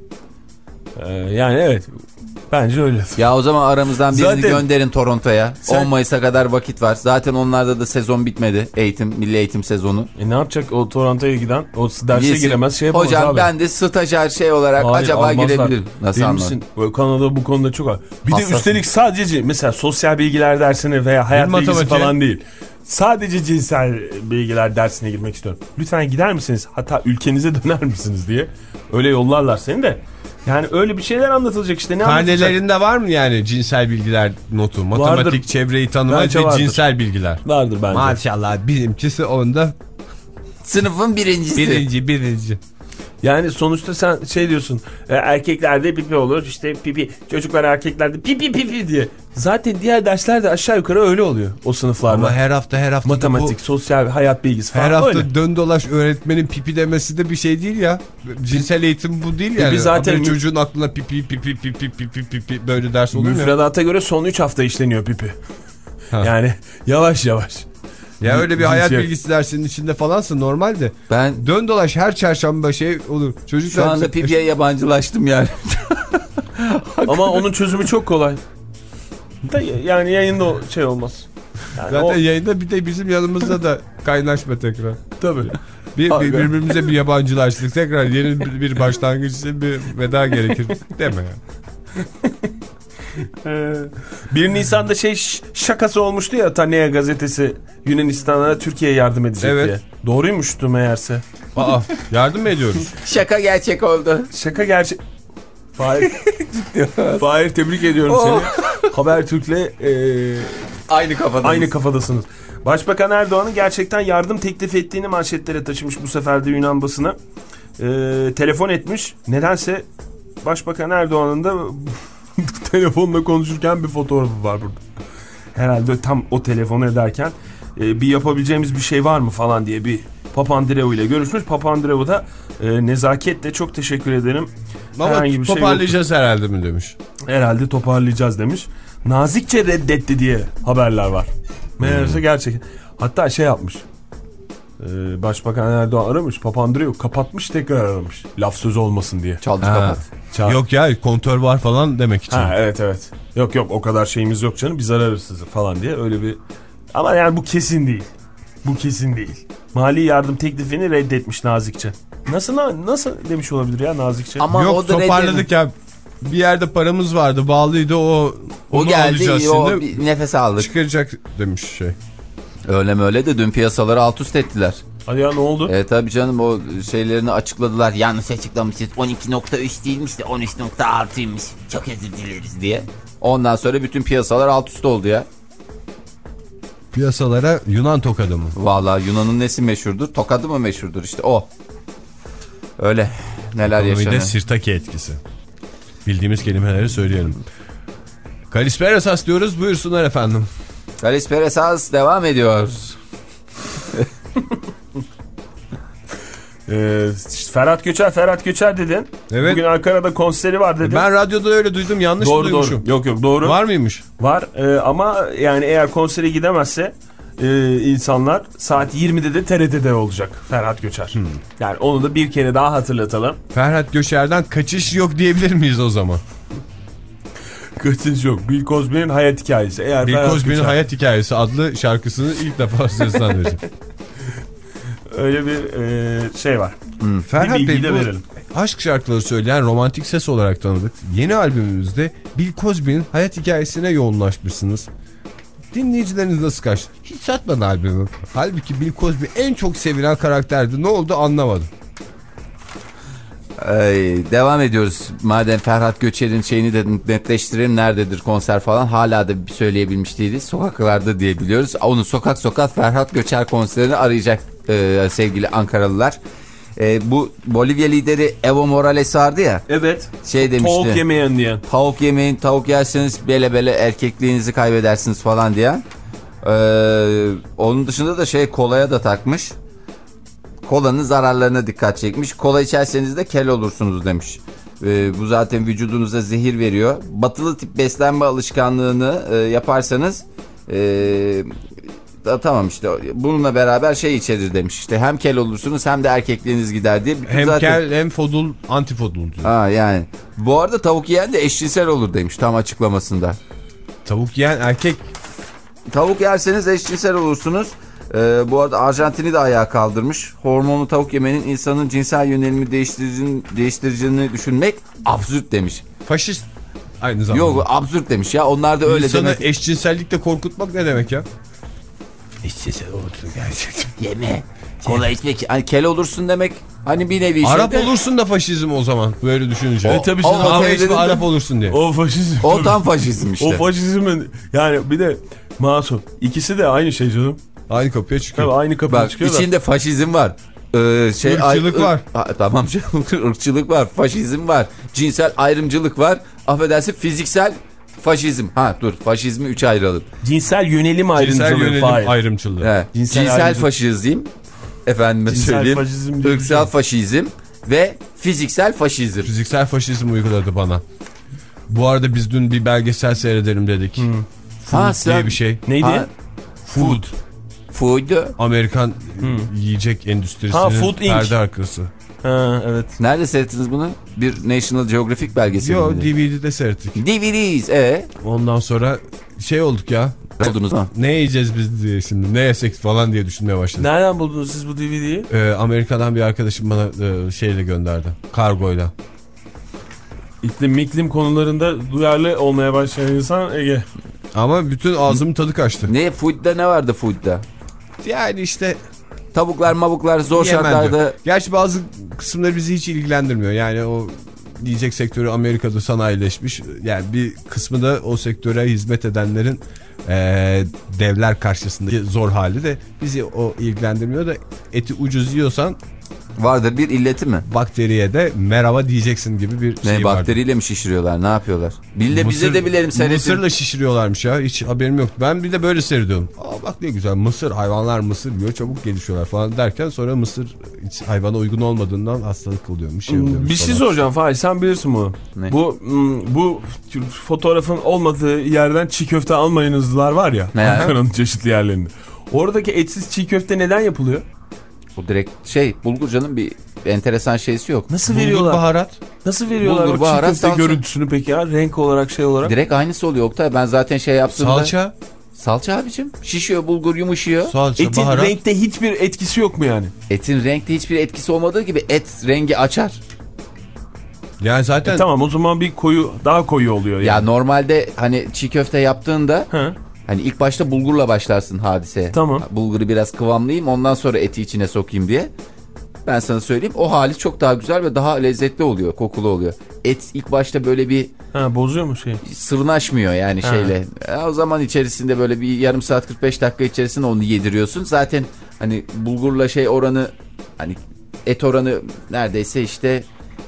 Ee, yani evet. Bence öyle. Ya o zaman aramızdan birini Zaten- gönderin Toronto'ya. Sen- on Mayıs'a kadar vakit var. Zaten onlarda da sezon bitmedi. Eğitim, milli eğitim sezonu. E ne yapacak o Toronto'ya giden? O derse Girsin. giremez, şey yapamaz Hocam abi. ben de stajyer şey olarak Hayır, acaba almazlar. girebilirim. Nasıl Değil anlar? misin? Kanada bu konuda çok var. Bir Hassas. de üstelik sadece mesela sosyal bilgiler dersine veya hayat Bilim bilgisi matematiği. falan değil. Sadece cinsel bilgiler dersine girmek istiyorum. Lütfen gider misiniz? Hatta ülkenize döner misiniz diye. Öyle yollarlar seni de. Yani öyle bir şeyler anlatılacak işte. Ne anlatacak? Karnelerinde var mı yani cinsel bilgiler notu? Matematik, Vardır. çevreyi tanıma Bence ve vardır. cinsel bilgiler. Vardır bence. Maşallah bizimkisi onda Sınıfın birincisi. birinci birinci. Yani sonuçta sen şey diyorsun. E, erkeklerde pipi olur, işte pipi. Çocuklar erkeklerde pipi pipi diye. Zaten diğer dersler de aşağı yukarı öyle oluyor o sınıflarda. Ama her hafta her hafta Matematik, bu, sosyal, hayat bilgisi falan her hafta öyle. dön dolaş öğretmenin pipi demesi de bir şey değil ya. Cinsel eğitim bu değil yani. Pipi zaten Haberi mü- çocuğun aklına pipi pipi pipi pipi pipi böyle ders olur mu? ya? Müfredata göre son üç hafta işleniyor pipi. Ha. Yani yavaş yavaş. Ya öyle bir hayat Cinsiyet. bilgisi dersinin içinde falansa normalde. Ben Dön dolaş her çarşamba şey olur. Çocuklar şu anda pipiye yabancılaştım yani. Ama onun çözümü çok kolay. Da yani yayında o şey olmaz. Yani zaten o, yayında bir de bizim yanımızda da kaynaşma tekrar. tabii. Bir, Abi. bir birbirimize bir yabancılaştık. Tekrar yeni bir, bir başlangıç için bir veda gerekir. Deme ya. Ee, bir Nisan'da şey ş- şakası olmuştu ya, Tanea gazetesi Yunanistan'a Türkiye'ye yardım edecek Evet. diye. Doğruymuştu meğerse. Aa, yardım mı ediyoruz? Şaka gerçek oldu. Şaka gerçek. Fahir, Fahir tebrik ediyorum Oh. seni. Habertürk'le e, Aynı kafadayız. Aynı kafadasınız. Başbakan Erdoğan'ın gerçekten yardım teklif ettiğini manşetlere taşımış bu sefer de Yunan basını. Ee, telefon etmiş. Nedense Başbakan Erdoğan'ın da telefonla konuşurken bir fotoğrafı var burada. Herhalde tam o telefonu ederken e, bir yapabileceğimiz bir şey var mı falan diye bir Papandreou ile görüşmüş. Papandreou da e, nezaketle çok teşekkür ederim. Ama toparlayacağız şey herhalde mi demiş. Herhalde toparlayacağız demiş. Nazikçe reddetti diye haberler var. Meğerse hmm. gerçekten. Hatta şey yapmış. Ee, Başbakan Erdoğan aramış. Papandreou kapatmış, tekrar aramış. Laf sözü olmasın diye. Çaldı kapat. Çal. Yok ya, kontör var falan demek için. Ha, evet evet. Yok yok, o kadar şeyimiz yok canım. Biz ararız sizi falan diye öyle bir. Ama yani bu kesin değil. Bu kesin değil. Mali yardım teklifini reddetmiş nazikçe. Nasıl nasıl demiş olabilir ya nazikçe? Ama yok, toparladık ya. Bir yerde paramız vardı, bağlıydı, o o geldi, o bir nefes aldık. Çıkaracak demiş şey. Öyle mi öyle de dün piyasaları alt üst ettiler. Hadi ya, ne oldu? Evet tabii canım, o şeylerini açıkladılar. Yanlış açıklamışız. on iki nokta üç değilmiş de on üç nokta altıymış. Çok özür dileriz diye. Ondan sonra bütün piyasalar alt üst oldu ya. Piyasalara Yunan tokadı mı? Vallahi Yunan'ın nesi meşhurdur? Tokadı mı meşhurdur? İşte o. Öyle neler yaşanıyor. Bir de Sirtaki etkisi. Bildiğimiz kelimeleri söyleyelim. Kalisperasas diyoruz, buyursunlar efendim. Kalisperasas devam ediyor. ee, Ferhat Göçer, Ferhat Göçer dedin. Evet. Bugün Ankara'da konseri var dedin. Ben radyoda öyle duydum, yanlış doğru, mı duymuşum? Doğru. Yok yok, doğru. Var mıymış? Var ee, ama yani eğer konsere gidemezse e, insanlar saat yirmide de T R T'de olacak Ferhat Göçer. Hmm. Yani onu da bir kere daha hatırlatalım. Ferhat Göçer'den kaçış yok diyebilir miyiz o zaman? Kaçış yok. Bill Cosby'nin hayat hikayesi. Eğer Bill Cosby'nin hayat hikayesi adlı şarkısını ilk defa seslendireceğim. Öyle bir e, şey var. Hmm. Ferhat Bey, bu verelim. Aşk şarkıları söyleyen romantik ses olarak tanıdık. Yeni albümümüzde Bill Cosby'nin hayat hikayesine yoğunlaşmışsınız. Dinleyicileriniz nasıl kaçtı? Hiç satmadı albümü. Halbuki Bill Cosby en çok sevilen karakterdi. Ne oldu anlamadım. Ee, devam ediyoruz. Madem Ferhat Göçer'in şeyini de netleştirelim, nerededir konser falan, hala da söyleyebilmiş değiliz. Sokaklarda diye biliyoruz. Onu sokak sokak Ferhat Göçer konserini arayacak e, sevgili Ankaralılar. E, bu Bolivya lideri Evo Morales vardı ya. Evet. Şey demişti. Tavuk yemeyen diyen. Tavuk yemeyin, tavuk yerseniz bele bele erkekliğinizi kaybedersiniz falan diye. E, onun dışında da şey, kolaya da takmış. Kolanın zararlarına dikkat çekmiş. Kola içerseniz de kel olursunuz demiş. Ee, bu zaten vücudunuza zehir veriyor. Batılı tip beslenme alışkanlığını e, yaparsanız e, da, tamam işte bununla beraber şey içerir demiş. İşte hem kel olursunuz hem de erkekliğiniz gider diye. Bütün hem zaten... kel hem fodul, antifodul diyor. Ha yani. Bu arada tavuk yiyen de eşcinsel olur demiş tam açıklamasında. Tavuk yiyen erkek. Tavuk yerseniz eşcinsel olursunuz. Ee, bu arada Arjantin'i de ayağa kaldırmış. Hormonlu tavuk yemenin insanın cinsel yönelimi değiştireceğini, değiştireceğini düşünmek absürt demiş. Faşist aynı zamanda. Yok, absürt demiş ya. Onlar da öyle İnsanı demek. İnsanı eşcinsellikle korkutmak ne demek ya? Eşcinsel olursun gerçekten. Yeme. Kola içmek. Hani kel olursun demek. Hani bir nevi Arap şeyde... olursun da faşizm o zaman. Böyle düşününce. E, tabii o, o, o Arap olursun diye. O faşizm. O tam faşizm işte. O faşizmin yani bir de masum. İkisi de aynı şey canım. Aynı kapıya çıkıyor. Tabii aynı kapıya Bak, çıkıyor da. içinde faşizm var. Ee, şey, ırkçılık ay, var. Ha, tamam canım, ırkçılık var. Faşizm var. Cinsel ayrımcılık var. Affedersin, fiziksel faşizm. Ha dur, faşizmi üçe ayıralım. Cinsel yönelim ayrımcılığı. Cinsel yönelim ayrımcılığı. He. Cinsel, Cinsel faşizm. Efendime Cinsel söyleyeyim. Faşizm ırksal şey. Faşizm ve fiziksel faşizm. Fiziksel faşizm uyguladı bana. Bu arada biz dün bir belgesel seyredelim dedik. Hmm. Food ha, diye sen... bir şey. Neydi? Ha, food. Food. Amerikan hmm. yiyecek endüstrisinin perde arkası. Ha, evet. Nerede seyrettiniz bunu? Bir National Geographic belgeseli. Yok, D V D'de seyrettik. D V D'yiz ee? Ondan sonra şey olduk ya. Oldunuz ha? Ne yiyeceğiz biz diye şimdi, ne yesek falan diye düşünmeye başladık. Nereden buldunuz siz bu D V D'yi? Ee, Amerika'dan bir arkadaşım bana e, şeyle gönderdi. Kargoyla. İklim miklim konularında duyarlı olmaya başlayan insan Ege. Ama bütün ağzımın tadı kaçtı. Ne food'da ne vardı food'da? Yani işte tavuklar mavuklar zor şartlarda. Gerçi bazı kısımları bizi hiç ilgilendirmiyor. Yani o yiyecek sektörü Amerika'da sanayileşmiş. Yani bir kısmı da o sektöre hizmet edenlerin Ee, devler karşısındaki zor hali de bizi o ilgilendirmiyor da eti ucuz yiyorsan Vardır bir illeti mi? bakteriye de merhaba diyeceksin gibi bir Ne şey bakteriyle vardı. mi şişiriyorlar? Ne yapıyorlar? Bil de bize de bilelim seyretin. Mısırla şişiriyorlarmış ya. Hiç haberim yoktu. Ben bir de böyle seyrediyorum. Aa bak ne güzel mısır, hayvanlar mısır yiyor, çabuk gelişiyorlar falan derken sonra mısır hiç hayvana uygun olmadığından hastalık oluyormuş. Şey oluyormuş Bir şey falan. soracağım Fahir, sen bilirsin bunu. Ne? Bu hmm, bu fotoğrafın olmadığı yerden çiğ köfte almayınızlar var ya. Ne yani? Ankara'nın çeşitli yerlerinde. Oradaki etsiz çiğ köfte neden yapılıyor? Bu direkt şey bulgurcanın bir enteresan şeysi yok. Nasıl Bulgur veriyorlar? baharat. Nasıl veriyorlar Bulgur, o çiğ baharat, köfte salça. görüntüsünü peki ya? Renk olarak, şey olarak. Direkt aynısı oluyor Oktay. Ben zaten şey yaptığımda. Salça. Salça abicim. Şişiyor bulgur, yumuşuyor. Salça, Etin baharat. renkte hiçbir etkisi yok mu yani? Etin renkte hiçbir etkisi olmadığı gibi et rengi açar. Yani zaten E tamam, o zaman bir koyu, daha koyu oluyor yani. Ya normalde hani çiğ köfte yaptığında Hı. hani ilk başta bulgurla başlarsın hadiseye. Tamam. Bulguru biraz kıvamlayayım, ondan sonra eti içine sokayım diye. Ben sana söyleyeyim, o hali çok daha güzel ve daha lezzetli oluyor, kokulu oluyor. Et ilk başta böyle bir Ha, bozuyor mu şey? sırnaşmıyor yani Ha. şeyle. E, o zaman içerisinde böyle bir yarım saat kırk beş dakika içerisinde onu yediriyorsun. Zaten hani bulgurla şey oranı, hani et oranı neredeyse işte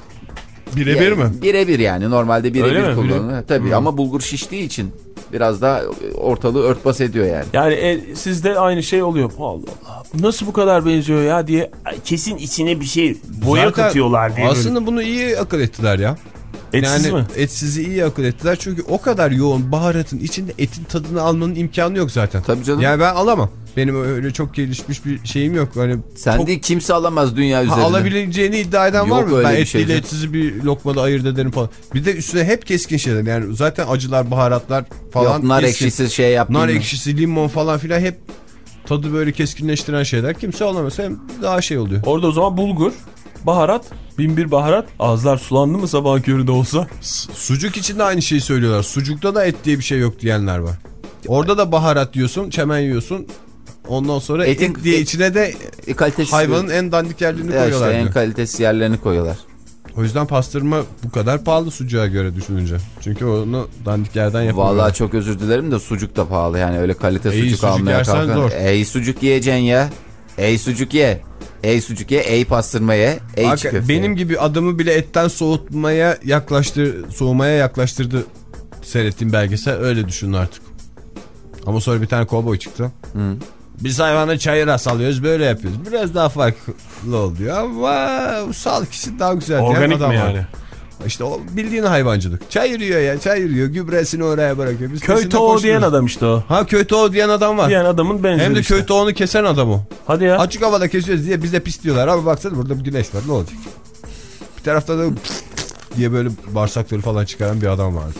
birebir mi? birebir yani. Normalde Öyle birebir mi? kullanılıyor. Tabii Hı. ama bulgur şiştiği için biraz daha ortalığı örtbas ediyor yani. Yani e, sizde aynı şey oluyor. Allah Allah. Nasıl bu kadar benziyor ya diye. Kesin içine bir şey boya Zaten katıyorlar diye. aslında bunu iyi akıl ettiler ya. böyle. Etsiz yani mi? etsizi iyi akıl ettiler çünkü o kadar yoğun baharatın içinde etin tadını almanın imkanı yok zaten. Tabii canım. Yani ben alamam. Benim öyle çok gelişmiş bir şeyim yok. Hani Sen çok... değil, kimse alamaz dünya üzerinde. Ha, alabileceğini iddia eden Yok var mı? öyle Ben bir etliyle şey. etsizi bir lokmada ayırt ederim falan. Bir de üstüne hep keskin şeyler. Yani zaten acılar, baharatlar falan. Yok, nar keskin. ekşisi şey yaptın Nar mı? ekşisi, limon falan filan hep tadı böyle keskinleştiren şeyler. Kimse alamasa hem daha şey oluyor. Orada o zaman bulgur, baharat, bin bir baharat. Ağızlar sulandı mı sabah köründe olsa? Sucuk için de aynı şeyi söylüyorlar. Sucukta da et diye bir şey yok diyenler var. Orada da baharat yiyorsun, çemen yiyorsun. Ondan sonra Etin- et diye et- içine de E, kalitesiz. hayvanın en dandik yerlerini Ya koyuyorlar işte en diyor. kalitesiz yerlerini koyuyorlar. O yüzden pastırma bu kadar pahalı sucuğa göre düşününce. Çünkü onu dandik yerden yapıyorlar. Vallahi çok özür dilerim de sucuk da pahalı yani, öyle kalite Ey, sucuk, sucuk almaya yersen kalkan. zor. Ey sucuk yiyeceksin ya. Ey sucuk ye. Ey sucuk ye, ey pastırma ye, ey Bak, çiğ köfte benim ye. gibi adamı bile etten soğutmaya yaklaştır, soğumaya yaklaştırdı seyrettiğim belgesel, öyle düşünün artık. Ama sonra bir tane kovboy çıktı. Hı. Biz hayvanı çayıra salıyoruz, böyle yapıyoruz. Biraz daha farklı oluyor ama sağlık için daha güzel. diyen Organik adam mi var. yani? İşte o bildiğin hayvancılık. Çay yürüyor ya, çay yürüyor, gübresini oraya bırakıyor. Biz Köy peşinde tavuğu diyen koşuyoruz. adam işte o. Ha, köy tavuğu diyen adam var. Diyen adamın benzeri Hem de işte. köy tavuğunu kesen adam o. Hadi ya. Açık havada kesiyoruz diye bize pis diyorlar. Abi baksana burada bir güneş var, ne olacak? Bir tarafta da diye böyle bağırsakları falan çıkaran bir adam vardı.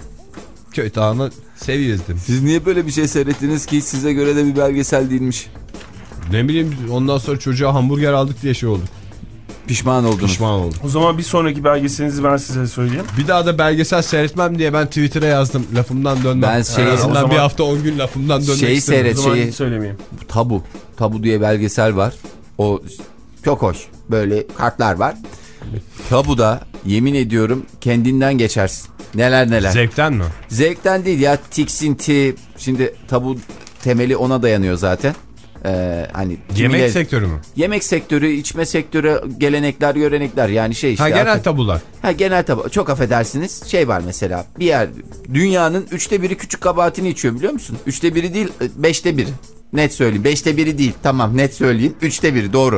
Köy tavuğunu seviyoruz demiş. Siz niye böyle bir şey seyrettiniz ki, size göre de bir belgesel değilmiş? Ne bileyim, ondan sonra çocuğa hamburger aldık diye şey oldu. Pişman oldunuz. Pişman oldum. O zaman bir sonraki belgeselinizi ben size söyleyeyim. Bir daha da belgesel seyretmem diye ben Twitter'a yazdım. Lafımdan dönmem. Ben şeyi- En azından o zaman- bir hafta on gün lafımdan dönmek Şeyi istedim. seyret. O zaman şeyi- söylemeyeyim. Tabu. Tabu diye belgesel var. O çok hoş. Böyle kartlar var. Tabu'da yemin ediyorum kendinden geçersin. Neler neler. Zevkten mi? Zevkten değil ya, tiksinti. Şimdi tabu temeli ona dayanıyor zaten. Ee, hani Yemek kimileri- sektörü mü? yemek sektörü, içme sektörü, gelenekler, görenekler, yani şey işte. Ha, genel artık- tabular. Ha, genel tabu. Çok affedersiniz. Şey var mesela. Bir yer, dünyanın üçte biri küçük kabahatini içiyor, biliyor musun? Üçte biri değil, beşte biri. Net söyleyeyim. Beşte biri değil. Tamam, net söyleyeyim. Üçte biri, doğru.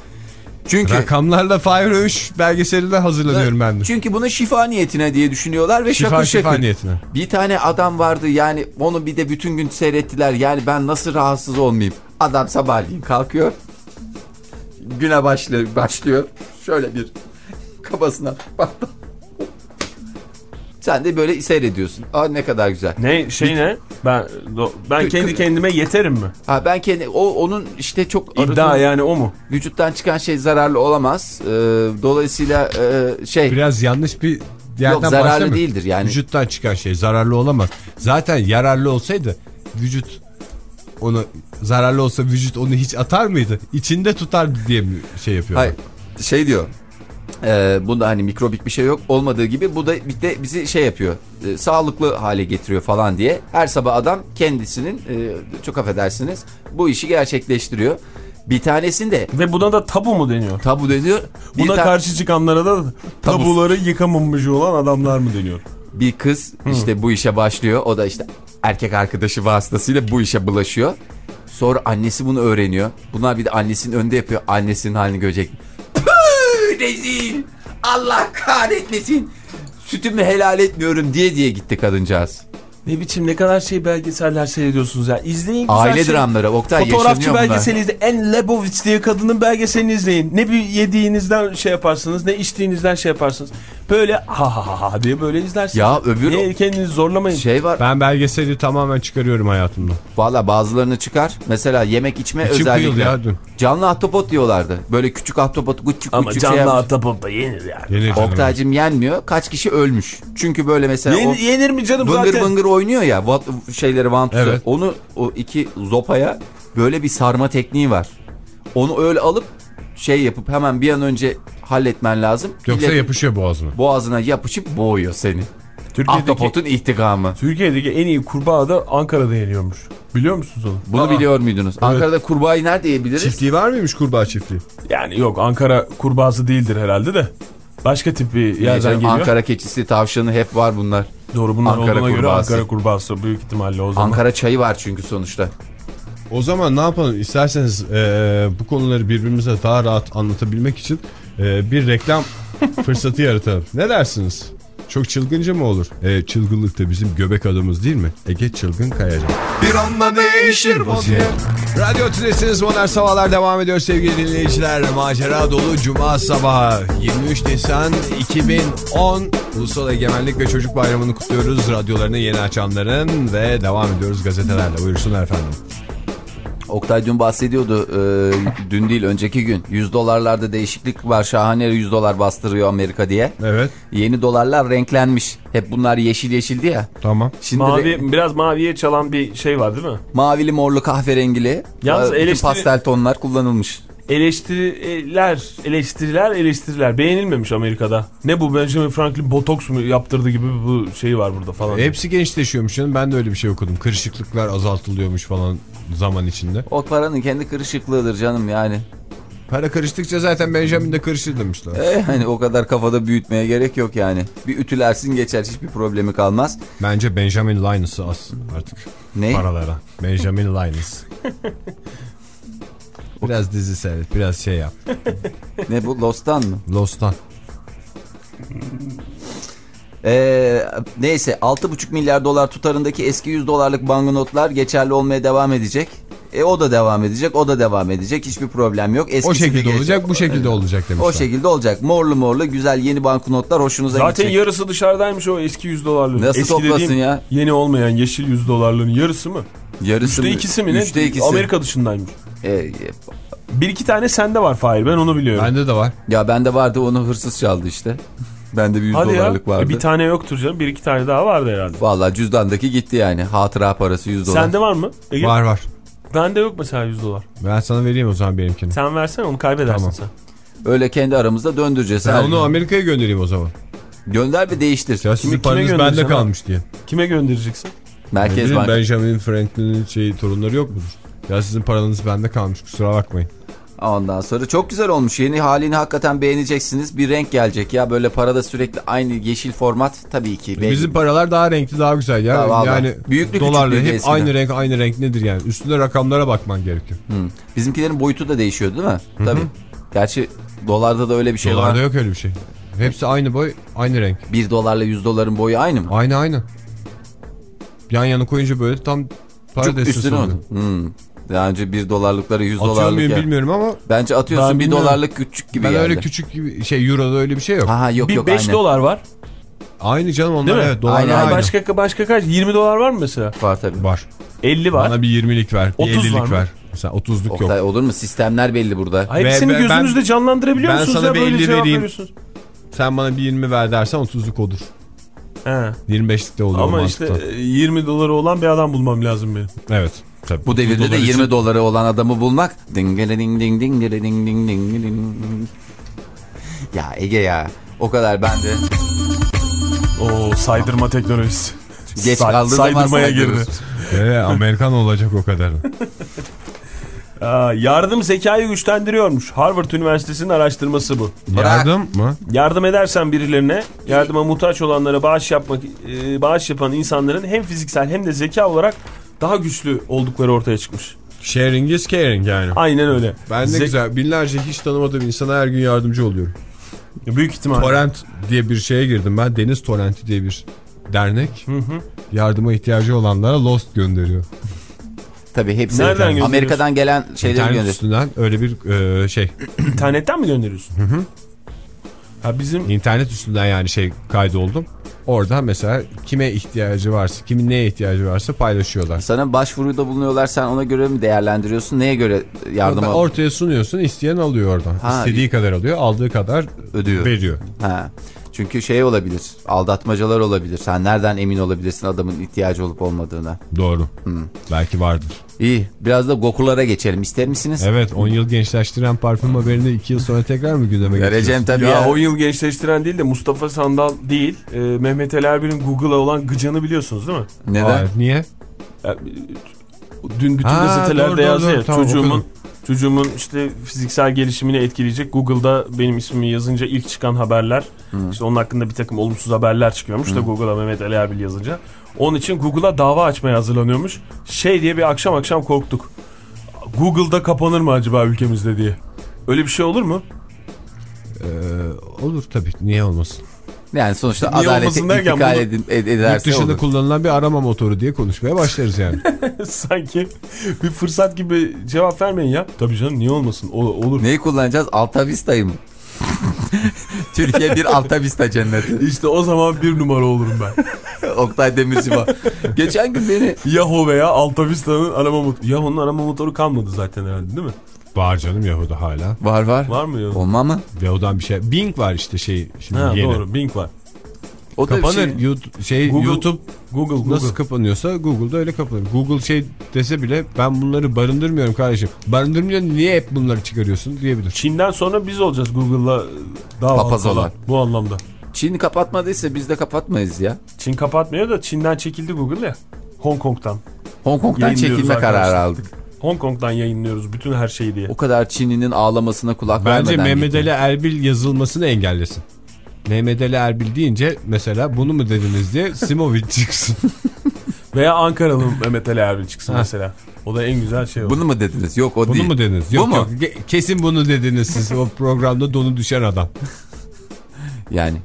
Çünkü Rakamlarla Fahir Öğüş belgeselinden hazırlanıyorum ben de. çünkü bunu şifa niyetine diye düşünüyorlar ve Şifa şakır şifa şakır. niyetine. Bir tane adam vardı yani, onu bir de bütün gün seyrettiler. Yani ben nasıl rahatsız olmayayım? Adam sabahleyin kalkıyor. Güne başlıyor, başlıyor. Şöyle bir kafasına baktı. Sen de böyle seyrediyorsun. Aa, ne kadar güzel. Ne şey ne? Ben ben kendi kendime yeterim mi? Ha, ben kendi o onun işte çok İddia arzu- yani o mu? vücuttan çıkan şey zararlı olamaz. Ee, dolayısıyla e, şey Biraz yanlış bir yerden yok, zararlı başlama. değildir yani. Vücuttan çıkan şey zararlı olamaz. Zaten yararlı olsaydı vücut onu, zararlı olsa vücut onu hiç atar mıydı? İçinde tutar diye mi şey yapıyorlar? Hayır, şey diyor. Ee, bunda hani mikrobik bir şey yok olmadığı gibi bu da bir de bizi şey yapıyor. E, sağlıklı hale getiriyor falan diye. Her sabah adam kendisinin e, çok affedersiniz bu işi gerçekleştiriyor. Bir tanesinde Ve buna da tabu mu deniyor? tabu deniyor. Bir Buna ta- karşı çıkanlara da tabuları yıkamamış olan adamlar mı deniyor? Bir kız işte bu işe başlıyor. O da işte erkek arkadaşı vasıtasıyla bu işe bulaşıyor. Sonra annesi bunu öğreniyor. Bunlar bir de annesinin önünde yapıyor. Annesinin halini görecek. Püh, rezil. Allah kahretmesin. Sütümü helal etmiyorum diye diye gitti kadıncağız. Ne biçim ne kadar şey belgeseller seyrediyorsunuz ya. İzleyin güzel Aile şey. dramları. Oktay Fotoğrafçı yaşanıyor bunlar. belgeseli izleyin. En Lebowitz diye kadının belgeselini izleyin. Ne bir yediğinizden şey yaparsınız, ne içtiğinizden şey yaparsınız. Böyle ha ha ha ha diye böyle izlersiniz. Ya öbür ne, kendinizi zorlamayın. şey var. Ben belgeseli tamamen çıkarıyorum hayatımdan. Valla bazılarını çıkar. Mesela yemek içme İçim kıyıldı özellikle. ya dün. Canlı ahtapot diyorlardı. Böyle küçük ahtapot küçük Ama küçük canlı şey yapmış. ahtapot da yenir yani. Yenir canım. Oktay'cım yenmiyor. Kaç kişi ölmüş. Çünkü böyle mesela Yen, o yenir mi canım bıngır zaten? bıngır oynuyor ya. What, şeyleri vantuzu. Evet. Onu o iki zopaya böyle bir sarma tekniği var. Onu öyle alıp şey yapıp hemen bir an önce halletmen lazım. Yoksa İlle- yapışıyor boğazına. boğazına yapışıp boğuyor seni. Türkiye'deki, Ahtapotun ihtikamı. Türkiye'deki en iyi kurbağa da Ankara'da yeniyormuş. Biliyor musunuz onu? Bunu Aa. biliyor muydunuz? Ankara'da kurbağayı nerede yiyebiliriz? Çiftliği var mıymış kurbağa çiftliği? Yani yok Ankara kurbağası değildir herhalde de. Başka tip bir yerden Canım, geliyor. Ankara keçisi, tavşanı hep var bunlar. Doğru bunlar Ankara olduğuna göre kurbağası. Ankara kurbağası büyük ihtimalle o zaman. Ankara çayı var çünkü sonuçta. O zaman ne yapalım? İsterseniz e, bu konuları birbirimize daha rahat anlatabilmek için e, bir reklam fırsatı yaratalım. Ne dersiniz? Çok çılgınca mı olur? E, çılgınlık da bizim göbek adımız değil mi? Ege Çılgın Kayacan. Bir anda değişir vaziyet. Radyo Tülesi'niz Modern Sabahlar devam ediyor sevgili dinleyiciler. Macera dolu Cuma sabahı yirmi üç Nisan iki bin on Ulusal Egemenlik ve Çocuk Bayramı'nı kutluyoruz. Radyolarını yeni açanların ve devam ediyoruz gazetelerle. Buyursunlar efendim. Oktay dün bahsediyordu. E, dün değil önceki gün. yüz dolarlarda değişiklik var. Şahane yüz dolar bastırıyor Amerika diye. Evet. Yeni dolarlar renklenmiş. Hep bunlar yeşil yeşildi ya. Tamam. Şimdi Mavi, re- biraz maviye çalan bir şey var değil mi? mavili, morlu, kahverengili. Yalnız Bütün eleştiri- pastel tonlar kullanılmış. Eleştiriler, eleştiriler, eleştiriler. Beğenilmemiş Amerika'da. Ne bu Benjamin Franklin botoks mu yaptırdı gibi bu şey var burada falan. Hepsi gençleşiyormuş canım. Ben de öyle bir şey okudum. Kırışıklıklar azaltılıyormuş falan zaman içinde. O paranın kendi kırışıklığıdır canım yani. Para karıştıkça zaten Benjamin de karışır demişler. E, hani o kadar kafada büyütmeye gerek yok yani. Bir ütülersin geçer, hiçbir problemi kalmaz. Bence Benjamin Linus'ı as artık Ne? paralara. Benjamin Linus. Biraz dizi seyret, biraz şey yap. Ne bu, Lost'tan mı? Lost'tan. Ee, neyse altı buçuk milyar dolar tutarındaki eski yüz dolarlık banknotlar geçerli olmaya devam edecek. E o da devam edecek, o da devam edecek. Hiçbir problem yok. Eskisi O de şekilde geçecek. olacak, bu şekilde olacak demişler. O şekilde olacak. Morlu morlu güzel yeni banknotlar hoşunuza Zaten gidecek. yarısı dışarıdaymış o eski yüz dolarların. Nasıl Eski toplasın dediğim ya? Yeni olmayan yeşil yüz dolarların yarısı mı? Yarısı Üçte mı? ikisi mi ne? Üçte ikisi. Amerika dışındaymış. E, e, Bir iki tane sende var Fahir, ben onu biliyorum. Bende de var. ya bende vardı, onu hırsız çaldı işte. Bende bir yüz Hadi ya. dolarlık vardı. E bir tane yoktur canım. Bir iki tane daha vardı herhalde. Vallahi cüzdandaki gitti yani. Hatıra parası yüz dolar. Sende var mı? Ege? Var var. Bende yok mesela yüz dolar. Ben sana vereyim o zaman benimkini. Sen versen onu kaybedersin Tamam. sen. Öyle kendi aramızda döndüreceğiz. Sen Her onu gün. Amerika'ya göndereyim o zaman. Gönder ve değiştir. Ya sizin kime paranız bende göndereceksin kalmış diye. Kime göndereceksin? Merkez Bileyim, Bank. Benjamin Franklin'in şey torunları yok mudur? Ya sizin paranız bende kalmış, kusura bakmayın. Ondan sonra çok güzel olmuş. Yeni halini hakikaten beğeneceksiniz. Bir renk gelecek ya. Böyle parada sürekli aynı yeşil format tabii ki. Bizim paralar daha renkli, daha güzel ya. Ya vallahi. Yani Büyüklü dolarla küçüklüğü hep eskiden. aynı renk, aynı renk nedir yani? Üstüne rakamlara bakman gerekiyor. Hı. Bizimkilerin boyutu da değişiyor değil mi? Tabii. Gerçi dolarda da öyle bir şey Dolarda var. yok öyle bir şey. Hepsi aynı boy, aynı renk. Bir dolarla yüz doların boyu aynı mı? Aynı aynı. Yan yana koyunca böyle tam para Çok destesi üstüne oluyor. oldu. Hmm. Daha önce bir dolarlıkları yüz Atıyor dolarlık muyum ya. bilmiyorum ama Bence atıyorsun, Ben bir bilmiyorum. dolarlık küçük gibi ben geldi. öyle küçük gibi şey, Euro'da öyle bir şey yok. Aha yok bir yok beş aynen. dolar var. Aynı canım onlar, Değil mi? evet, dolarla Aynen. aynı. Başka başka kaç? yirmi dolar var mı mesela? Var tabii. Var. elli var. Bana bir yirmilik ver, bir otuz var ellilik mı? ver. Mesela otuzluk yok. Oktay, olur mu? Sistemler belli burada. Hayır, Ve- seni ve gözünüzde ben- canlandırabiliyor ben musunuz sana ya bir böyle elli cevap vereyim. veriyorsunuz? Sen bana bir yirmi ver dersen otuzluk olur. He. yirmi beşlikte oluyor Ama mantıkta. işte e, yirmi doları olan bir adam bulmam lazım benim. Evet. Tabii. Bu devirde de dolar yirmi için- doları olan adamı bulmak. Ding ding ding ding ding ding ding ding ding. Ya Ege ya o kadar ben de. Oo, saydırma teknolojisi. Geç Say- kaldığı zaman saydırmaya girdi. saydırır. Evet, Amerikan olacak o kadar. Aa, yardım zekayı güçlendiriyormuş. Harvard Üniversitesi'nin araştırması bu. Yardım mı? Yardım edersen birilerine, yardıma muhtaç olanlara bağış yapmak, e, bağış yapan insanların hem fiziksel hem de zeka olarak daha güçlü oldukları ortaya çıkmış. Sharing is caring yani. Aynen öyle. Ben de Ze- güzel. Binlerce hiç tanımadığım insana her gün yardımcı oluyorum. Büyük ihtimal. Torrent diye bir şeye girdim ben. Deniz Torrenti diye bir dernek. Hı hı. Yardıma ihtiyacı olanlara Lost gönderiyor. Tabii hepsi Nereden gönderiyorsun? Amerika'dan gelen şeyleri İnternet gönderiyor. üstünden öyle bir e, şey. İnternetten mi gönderiyorsun? Hı hı. Ha bizim İnternet üstünden yani şey kaydoldum. Orada mesela kime ihtiyacı varsa, kimin neye ihtiyacı varsa paylaşıyorlar. Sana başvuruda bulunuyorlar, sen ona göre mi değerlendiriyorsun? Neye göre yardım al? Ortaya sunuyorsun, isteyen alıyor oradan. Ha, İstediği kadar alıyor, aldığı kadar ödüyor. veriyor. Ha. Çünkü şey olabilir, aldatmacalar olabilir. Sen nereden emin olabilirsin adamın ihtiyacı olup olmadığına? Doğru. Hmm. Belki vardır. İyi, biraz da Goku'lara geçelim. İster misiniz? Evet, on yıl gençleştiren parfüm haberini iki yıl sonra tekrar mı gündeme getiriyorsun? Vereceğim tabii ya, ya. on yıl gençleştiren değil de Mustafa Sandal değil, e, Mehmet Ali Erbil'in Google'a olan gıcanı biliyorsunuz değil mi? Neden? Aa, niye? Ya, dün bütün Ha, gazetelerde doğru, doğru, yazdı ya, doğru. Tamam, çocuğumun okudum. çocuğumun işte fiziksel gelişimini etkileyecek, Google'da benim ismimi yazınca ilk çıkan haberler, Hmm. işte onun hakkında bir takım olumsuz haberler çıkıyormuş hmm. da Google'a Mehmet Ali Erbil yazınca. Onun için Google'a dava açmaya hazırlanıyormuş. Şey diye bir akşam akşam korktuk. Google'da kapanır mı acaba ülkemizde diye. Öyle bir şey olur mu? Ee, olur tabii, niye olmasın? Yani sonuçta Niye adalete olmasın derken intikal bunu- edin- ed- ederse Yurt dışında olur. kullanılan bir arama motoru diye konuşmaya başlarız yani. Sanki bir fırsat gibi cevap vermeyin ya. Tabii canım, niye olmasın? O, olur. Neyi kullanacağız? Alta Vista'yı mı? Türkiye bir Alta Vista cenneti. İşte o zaman bir numara olurum ben. Oktay Demirci var. Geçen gün beni... Yahoo veya Alta Vista'nın arama motoru. Yahoo'nun arama motoru kalmadı zaten herhalde, değil mi? Var canım, Yahoo'da hala. Var var. Var mı Yahoo? Olma mı? Yahoo'dan bir şey. Bing var işte şey şimdi Ha, yeni. doğru, Bing var. O da bir Kapanır. şey... YouTube, şey, Google- YouTube Google, Google. nasıl kapanıyorsa Google'da öyle kapanır. Google şey dese bile ben bunları barındırmıyorum kardeşim. Barındırmıyorsun, niye hep bunları çıkarıyorsun diyebilir. Çin'den sonra biz olacağız Google'la daha Papaz halkalı olan. bu anlamda. Çin kapatmadıysa biz de kapatmayız ya. Çin kapatmıyor da Çin'den çekildi Google ya. Hong Kong'dan. Hong Kong'dan Yayınlıyoruz çekilme kararı arkadaşlar. aldık. Hong Kong'dan yayınlıyoruz bütün her şeyi diye. O kadar Çin'inin ağlamasına kulak Bence vermeden Mehmet gitti. Ali Erbil yazılmasını engellesin. Mehmet Ali Erbil deyince mesela bunu mu dediniz diye Simovic çıksın. Veya Ankaralı Mehmet Ali Erbil çıksın Ha. mesela. O da en güzel şey olur. Bunu mu dediniz? Yok o Bunu değil. mu dediniz? Bu Yok mu? yok. Ge- Kesin bunu dediniz siz o programda donu düşen adam. Yani.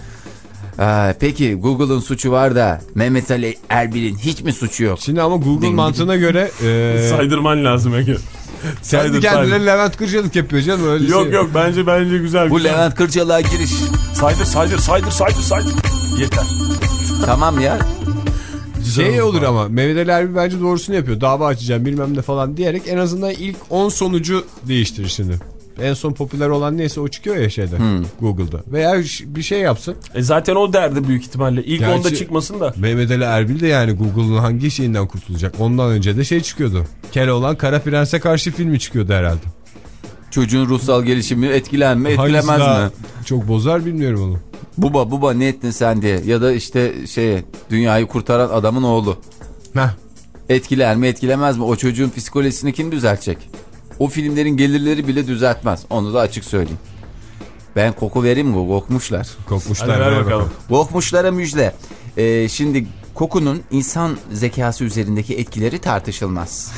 Aa, peki Google'ın suçu var da Mehmet Ali Erbil'in hiç mi suçu yok? Şimdi ama Google Ding mantığına göre e, Saydırman lazım Ege. kendi Saydır, kendine saydır. Levent Kırcalık yapıyor canım öyle Yok şey. yok, bence bence güzel. Bu güzel. Levent Kırcalık'a giriş. Saydır saydır saydır saydır saydır. Yeter. Tamam ya. Şey olur ama Mehmet Ali Erbil bence doğrusunu yapıyor. Dava açacağım bilmem ne falan diyerek en azından ilk on sonucu değiştirir şimdi. En son popüler olan neyse o çıkıyor ya şeyde Hmm. Google'da. Veya bir şey yapsın. E zaten o derdi büyük ihtimalle. İlk Gerçi- onda çıkmasın da. Mehmet Ali Erbil de yani Google'ın hangi şeyinden kurtulacak? Ondan önce de şey çıkıyordu. Keloğlan Kara Prens'e karşı filmi çıkıyordu herhalde. Çocuğun ruhsal gelişimi etkiler mi etkilemez Hangisi daha mi? çok bozar bilmiyorum onu. Buba buba ne ettin sen diye. Ya da işte şey dünyayı kurtaran adamın oğlu. Heh. Etkiler mi etkilemez mi? O çocuğun psikolojisini kim düzeltecek? O filmlerin gelirleri bile düzeltmez. Onu da açık söyleyeyim. Ben koku vereyim mi? Kokmuşlar. Kokmuşlar. Hadi ver ver bakalım. Kokmuşlara müjde. Ee, şimdi kokunun insan zekası üzerindeki etkileri tartışılmaz.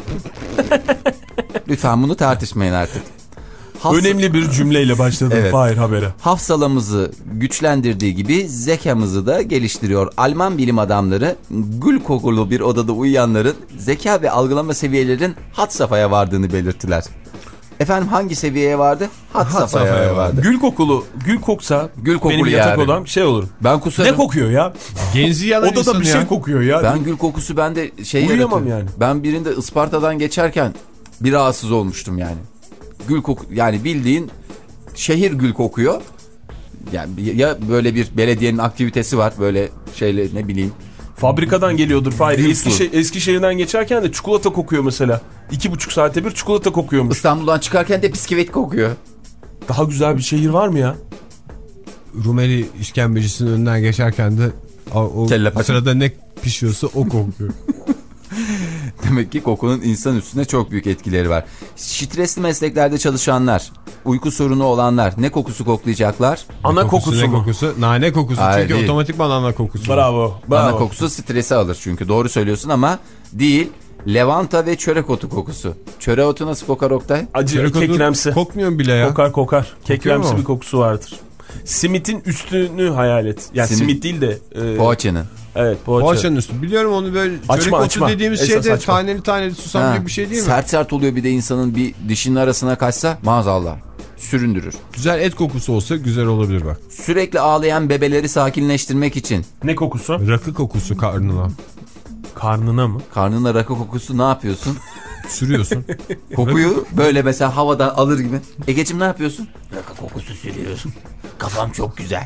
Lütfen bunu tartışmayın artık. Hafsa- Önemli bir cümleyle başladım Evet. Fahir habere. Hafsalamızı güçlendirdiği gibi zekamızı da geliştiriyor. Alman bilim adamları gül kokulu bir odada uyuyanların zeka ve algılama seviyelerinin had safhaya vardığını belirttiler. Efendim hangi seviyeye vardı? Had, safhaya, safhaya vardı. Gül kokulu, gül koksa Gül kokulu benim yatak yani. odam şey olur. Ben kusarım. Ne kokuyor ya? Genzi yalan Odada insan bir ya. şey kokuyor ya. Ben gül kokusu bende şey Uyuyamam yaratıyor. yani. Ben birinde Isparta'dan geçerken bir rahatsız olmuştum yani. Gül koku yani bildiğin şehir gül kokuyor. Yani ya böyle bir belediyenin aktivitesi var böyle şeyle ne bileyim. Fabrikadan geliyordur Fahir. Gül Eskişehir, Eskişehir'den geçerken de çikolata kokuyor mesela. İki buçuk saate bir çikolata kokuyormuş. İstanbul'dan çıkarken de bisküvit kokuyor. Daha güzel bir şehir var mı ya? Rumeli işkembecisinin önünden geçerken de o sırada ne pişiyorsa o kokuyor. Demek ki kokunun insan üstüne çok büyük etkileri var. Stresli mesleklerde çalışanlar, uyku sorunu olanlar ne kokusu koklayacaklar? Ana ne kokusu, kokusu ne mu? kokusu? Nane kokusu. Hayır, çünkü değil. otomatikman ana kokusu. Bravo. bravo. Ana kokusu stresi alır çünkü. Doğru söylüyorsun ama değil. Lavanta ve çörek otu kokusu. Çörek otu nasıl kokar Oktay? Acı, Çörek otu kekremsi. kokmuyor bile ya. Kokar kokar. Kekremsi mu? bir kokusu vardır. Simitin üstünü hayal et. Yani simit, Simit değil de. E, Poğaçanın. Evet poğaça. Poğaçanın üstü. Biliyorum onu böyle Açma, çörek otu açma. dediğimiz Esas şey de açma. taneli taneli susam Ha, gibi bir şey değil mi? Sert sert oluyor bir de insanın bir dişinin arasına kaçsa maazallah süründürür. Güzel et kokusu olsa güzel olabilir bak. Sürekli ağlayan bebeleri sakinleştirmek için Ne kokusu? Rakı kokusu karnına. Karnına mı? karnına rakı kokusu ne yapıyorsun? Sürüyorsun. Kokuyu böyle mesela havadan alır gibi. Egeciğim ne yapıyorsun? Rakı kokusu sürüyorsun. Kafam çok güzel.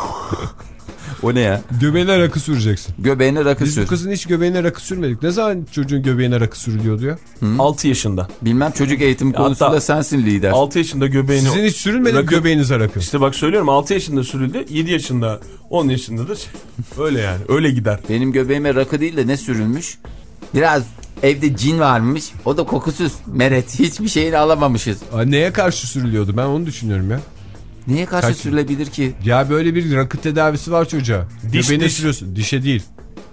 O ne ya? Göbeğine rakı süreceksin. Göbeğine rakı Biz sür. bu kızın hiç göbeğine rakı sürmedik. Ne zaman çocuğun göbeğine rakı sürülüyordu ya? altı yaşında. Bilmem çocuk eğitimi Hatta- konusunda sensin lider. altı yaşında göbeğini... Sizin hiç sürülmedi mi Rakı- göbeğinize rakı? İşte bak söylüyorum altı yaşında sürüldü. yedi yaşında on yaşında da şey. Öyle yani. Öyle gider. Benim göbeğime rakı değil de ne sürülmüş? Biraz evde cin varmış. O da kokusuz. Meret. Hiçbir şeyini alamamışız. Aa, neye karşı sürülüyordu? Ben onu düşünüyorum ya. Niye karşı Kaç- sürülebilir ki? Ya böyle bir rakı tedavisi var çocuğa. Diş, Göbeğine diş. sürüyorsun. Dişe değil.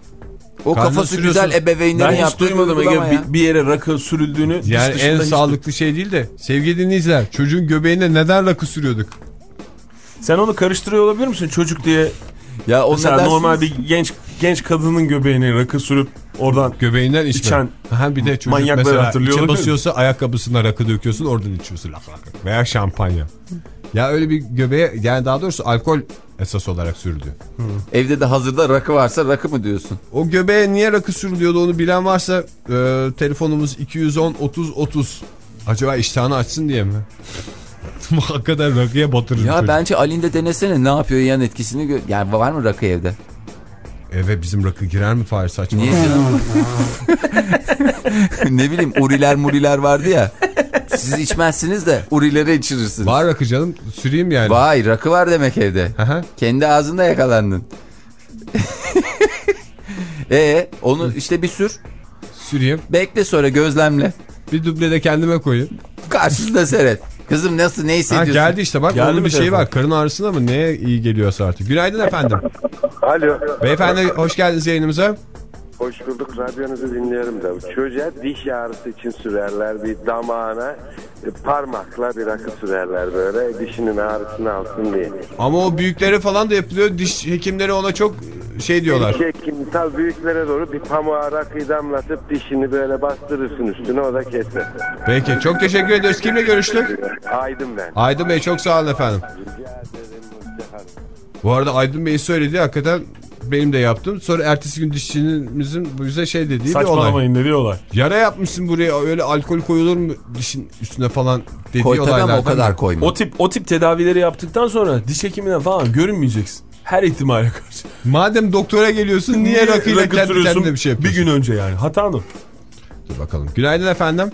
O Karnına kafası sürüyorsun. güzel ebeveynlerin Ben hiç yaptığı duymadım uygulama Ege ya. bir, bir yere rakı sürüldüğünü. diş Yani dışında en hiç sağlıklı şey değil de. Sevgili dinleyiciler, çocuğun göbeğine neden rakı sürüyorduk? Sen onu karıştırıyor olabilir misin çocuk diye? Ya o Mesela nedensiz- normal bir genç genç kadının göbeğine rakı sürüp oradan Göbeğinden içme. İçen Ha, bir de çocuk manyakları mesela hatırlıyor içe olabilir mi? basıyorsa ayakkabısına rakı döküyorsun, oradan içiyorsun. Lak lak. Veya şampanya. Ya öyle bir göbeğe, yani daha doğrusu alkol esas olarak sürülüyor. Evde de hazırda rakı varsa rakı mı diyorsun? O göbeğe niye rakı sürülüyordu onu bilen varsa e, telefonumuz iki yüz on otuz otuz. Acaba iştahını açsın diye mi? Hakikaten rakıya batırır. Ya çocuk. bence Ali'nin de denesene ne yapıyor yan etkisini. Gö- yani var mı rakı evde? Eve bizim rakı girer mi Fahir, saçma? Niye canım? Ne bileyim uriler muriler vardı ya. Siz içmezsiniz de urilere içirirsiniz. Var rakı canım, süreyim yani. Vay rakı var demek evde. Aha. Kendi ağzında yakalandın. E onu işte bir sür. Süreyim. Bekle sonra gözlemle. Bir duble de kendime koyayım. Karşısında seyret. Kızım nasıl ne Ha, hissediyorsun? geldi işte bak, Geldi onun mi bir şeyi telefon? var. Karın ağrısına mı neye iyi geliyorsa artık. Günaydın efendim. Alo. Beyefendi hoş geldiniz yayınımıza. Hoş bulduk. Radyonuzu dinliyorum da. Çocuğa diş ağrısı için sürerler. Bir damağına e, parmakla bir rakı sürerler böyle. Dişinin ağrısını alsın diye. Ama o büyüklere falan da yapılıyor. Diş hekimleri ona çok şey diyorlar. Diş hekimi tabii büyüklere doğru bir pamuğa rakıyı damlatıp dişini böyle bastırırsın üstüne, o da keser. Peki, çok teşekkür ediyoruz. Kimle görüştük? Aydın ben. Aydın Bey, çok sağ olun efendim. Rica ederim. Hoşçakalın. Bu arada Aydın Bey söyledi, hakikaten benim de yaptım. Sonra ertesi gün dişçimizin bize şey dediği bir olay. saçmalamayın dediği olay. Yara yapmışsın buraya, öyle alkol koyulur mu dişin üstüne falan dediği Koy tabii olaylardan. ama o kadar biri. koyma. O tip o tip tedavileri yaptıktan sonra diş hekimine falan görünmeyeceksin. Her ihtimale karşı. Madem doktora geliyorsun niye rakıyla rakı kendi sürüyorsun kendine bir şey bir yapıyorsun? gün önce yani. Hatan o. Dur bakalım. Günaydın efendim.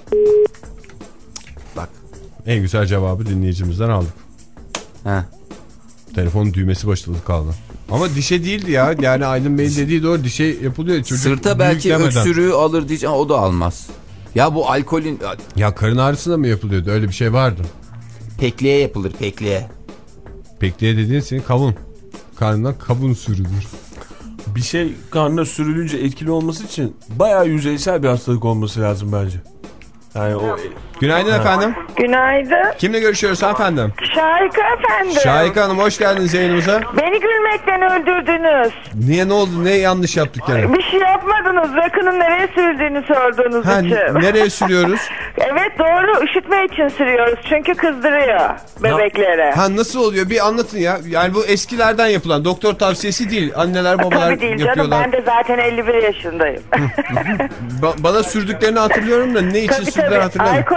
Bak, en güzel cevabı dinleyicimizden aldık. Heh. Telefonun düğmesi başladı kaldı. Ama dişe değildi ya. Yani Aydın Bey'in dediği doğru, dişe yapılıyor. Çocuk Sırta belki büyüklemeden. öksürüğü alır diyeceğim, o da almaz. Ya bu alkolün Ya karın ağrısına mı yapılıyordu? Öyle bir şey vardı. pekliğe yapılır pekliğe. Pekliğe dediğin senin kavun. Karnından kavun sürülür. Bir şey karnına sürülünce etkili olması için bayağı yüzeysel bir hastalık olması lazım bence. Yani o Günaydın efendim. Günaydın. Kimle görüşüyoruz efendim? Şahika efendim. Şahika Hanım, hoş geldiniz yayınımıza. Beni gülmekten öldürdünüz. Niye, ne oldu? Ne yanlış yaptık yani? Bir şey yapmadınız. Rakının nereye sürdüğünü sorduğunuz Ha, için. nereye sürüyoruz? Evet doğru, üşütme için sürüyoruz. Çünkü kızdırıyor bebeklere. Ha, nasıl oluyor? Bir anlatın ya. Yani bu eskilerden yapılan, doktor tavsiyesi değil. Anneler babalar Tabii değil canım, yapıyorlar. ben de zaten elli bir yaşındayım. Ba- bana sürdüklerini hatırlıyorum da ne için Tabii sürdüler tabii, hatırlamıyorum. alkol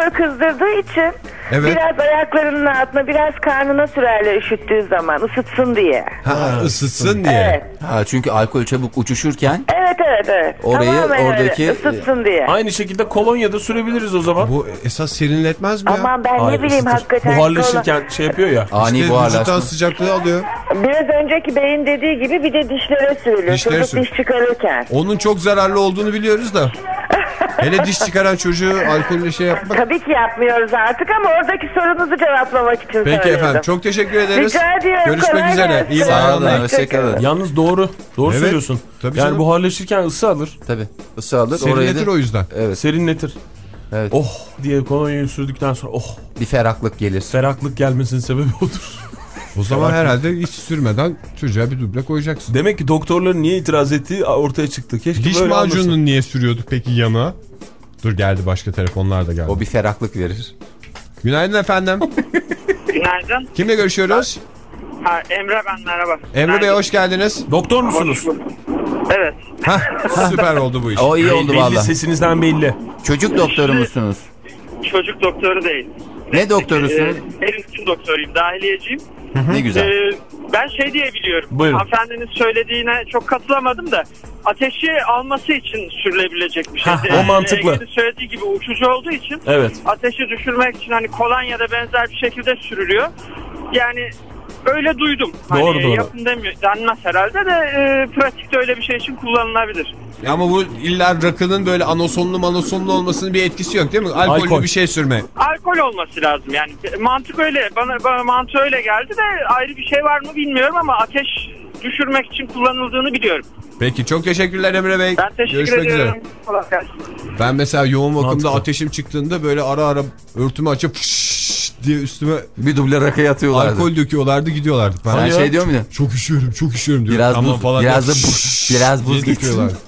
onları kızdırdığı için Evet. biraz ayaklarının altına, biraz karnına sürerler üşüttüğü zaman, ısıtsın diye. Ha, ısıtsın diye. Evet. Ha, çünkü alkol çabuk uçuşurken Evet evet evet. Orayı, Tamamen oradaki- öyle, ısıtsın diye. Aynı şekilde kolonya da sürebiliriz o zaman. Bu esas serinletmez mi ya? Aman ben Hayır, ne bileyim ısıtır. hakikaten. Buharlaşırken şey yapıyor ya. ani İşte buharlaşma. vücuttan sıcaklığı alıyor. Biraz önceki beyin dediği gibi bir de dişlere sürülüyor. Dişlere Çocuk sür- diş çıkarırken. Onun çok zararlı olduğunu biliyoruz da. Hele diş çıkaran çocuğu alkolle şey yapmak. Tabii ki yapmıyoruz artık ama oradaki sorunuzu cevaplamak için Peki söyledim. efendim, çok teşekkür ederiz. Rica ediyorum. Görüşmek kolay üzere. gelsin. İyi Sağ olun, bayramlar. hoşçakalın. Yalnız doğru. Doğru Evet, söylüyorsun. tabii yani canım. buharlaşırken ısı alır. Tabii. Isı alır. Orayı Serinletir da o yüzden. evet, Serinletir. Evet. Oh diye kolonyayı sürdükten sonra oh bir ferahlık gelir. ferahlık gelmesinin sebebi odur. O zaman herhalde hiç sürmeden çocuğa bir duble koyacaksın. Demek ki doktorların niye itiraz ettiği ortaya çıktı. Keşke Diş böyle macununu anlasın. niye sürüyorduk peki yana? Dur geldi, başka telefonlar da geldi. O bir ferahlık verir. Günaydın efendim. Günaydın. Kimle görüşüyoruz? Ha, Emre ben, merhaba. Emre Bey, hoş geldiniz. Doktor musunuz? Evet. Hah, süper oldu bu iş. O iyi oldu Belli, valla. sesinizden belli. Çocuk doktoru musunuz? Çocuk doktoru değil. Ne doktorusunuz? Ee, eğitim doktoruyum, dahiliyeciyim. Ne güzel. Ee, ben şey diye biliyorum. Buyurun. Hanımefendinin söylediğine çok katılamadım da ateşi alması için sürülebilecek bir şey. Hah, o mantıklı. Ege'nin söylediği gibi uçucu olduğu için Evet. ateşi düşürmek için hani kolonya da benzer bir şekilde sürülüyor. Yani öyle duydum. Hani Doğru, doğru. yapın demiyor. Denmez herhalde de e, pratikte öyle bir şey için kullanılabilir. Ama bu illa rakının böyle anosonlu manosonlu olmasının bir etkisi yok değil mi? Alkollü Alkol. bir şey sürme. Alkol olması lazım yani. Mantık öyle. Bana, bana mantığı öyle geldi de ayrı bir şey var mı bilmiyorum ama ateş düşürmek için kullanıldığını biliyorum. Peki, çok teşekkürler Emre Bey. Ben teşekkür Görüşmek ediyorum. üzere. Kolay gelsin. Ben mesela yoğun bakımda Mantıklı. ateşim çıktığında böyle ara ara örtümü açıp fışşş diye üstüme Bir duble rakı atıyorlardı. alkol döküyorlardı, gidiyorlardı. Ben Sen ya. şey diyor muydun? çok üşüyorum, çok üşüyorum diyorum. Biraz Tamam buz, falan biraz da diye buz, biraz buz diye gitsin. döküyorlardı.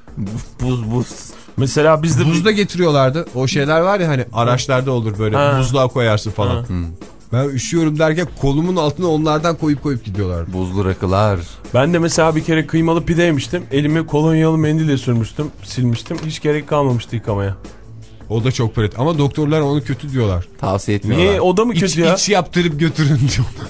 Buz buz. Mesela biz de Buz da getiriyorlardı. O şeyler var ya hani araçlarda olur böyle, Ha. buzluğa koyarsın falan. Ben üşüyorum derken kolumun altına onlardan koyup koyup gidiyorlardı. Buzlu rakılar. Ben de mesela bir kere kıymalı pide yemiştim. Elimi kolonyalı mendille sürmüştüm, silmiştim. Hiç gerek kalmamıştı yıkamaya. O da çok pratik ama doktorlar onu kötü diyorlar. Tavsiye etmiyorlar. Niye? O da mı kötü İç, ya? iç yaptırıp götürün diyorlar.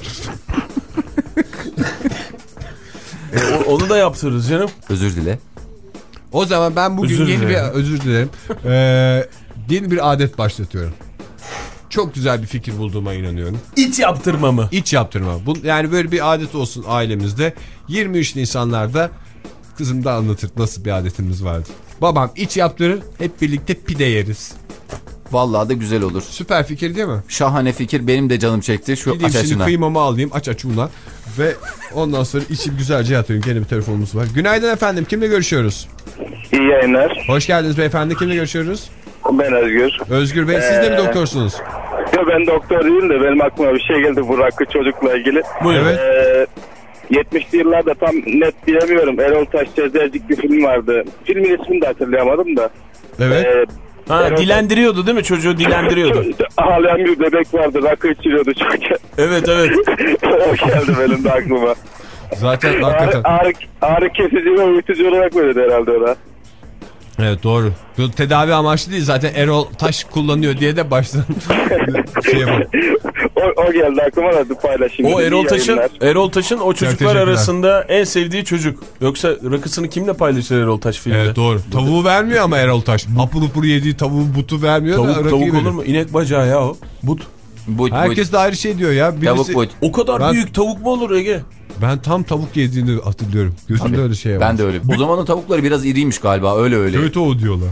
E, o- onu da yaptırırız canım. Özür dile. O zaman ben bugün Özür yeni bir, dilerim. özür dilerim. Ee, yeni bir adet başlatıyorum. Çok güzel bir fikir bulduğuma inanıyorum. İç yaptırma mı? İç yaptırma. Bu, yani böyle bir adet olsun ailemizde. yirmi üç Nisanlarda kızım da anlatır nasıl bir adetimiz vardı. Babam iç yaptırır, hep birlikte pide yeriz. Vallahi da güzel olur. Süper fikir değil mi? Şahane fikir. Benim de canım çekti. Şu Gideyim aç şimdi açına. kıymamı alayım, aç aç una. Ve ondan sonra içim güzelce yatıyorum. Gene bir telefonumuz var. Günaydın efendim. Kimle görüşüyoruz? İyi yayınlar. Hoş geldiniz beyefendi. Kimle görüşüyoruz? Ben Özgür. Özgür Bey, siz de mi doktorsunuz? Yo, ben doktor değilim de benim aklıma bir şey geldi bu rakı çocukla ilgili. Buyurun. Evet. Ee, yetmişli yıllarda tam net diyemiyorum. Erol Taş Cezercik bir film vardı. Filmin ismini de hatırlayamadım da. Evet. Ee, Ha, Erol- dilendiriyordu değil mi? Çocuğu dilendiriyordu. Ağlayan bir bebek vardı. Rakı içiriyordu çocuğa. Evet evet. O geldi benim de aklıma. Zaten Ağrı, hakikaten. ağrı, ağrı kesici ve uyutucu olarak böyle herhalde o da. Evet, doğru. Bu tedavi amaçlı değil, zaten Erol Taş kullanıyor diye de baştan şey yapalım. o, o geldi aklıma da paylaşayım. O İyi Erol Taş'ın yayınlar. Erol Taş'ın o çocuklar teşekkürler. arasında en sevdiği çocuk. Yoksa rakısını kimle paylaşır Erol Taş filmde? Evet, doğru. Tavuğu vermiyor ama Erol Taş. Apur upur yediği tavuğu, butu vermiyor da Tavuk rakıyı tavuk veriyor. olur mu? İnek bacağı ya o. But. But, Herkes de ayrı şey diyor ya. but. Birisi, Tavuk but. O kadar Ben- büyük tavuk mu olur Ege? ben tam tavuk yediğini hatırlıyorum. Gözümde öyle şey var. Ben de öyle. O zamanın tavukları biraz iriymiş galiba. Öyle öyle. Kötü o diyorlar.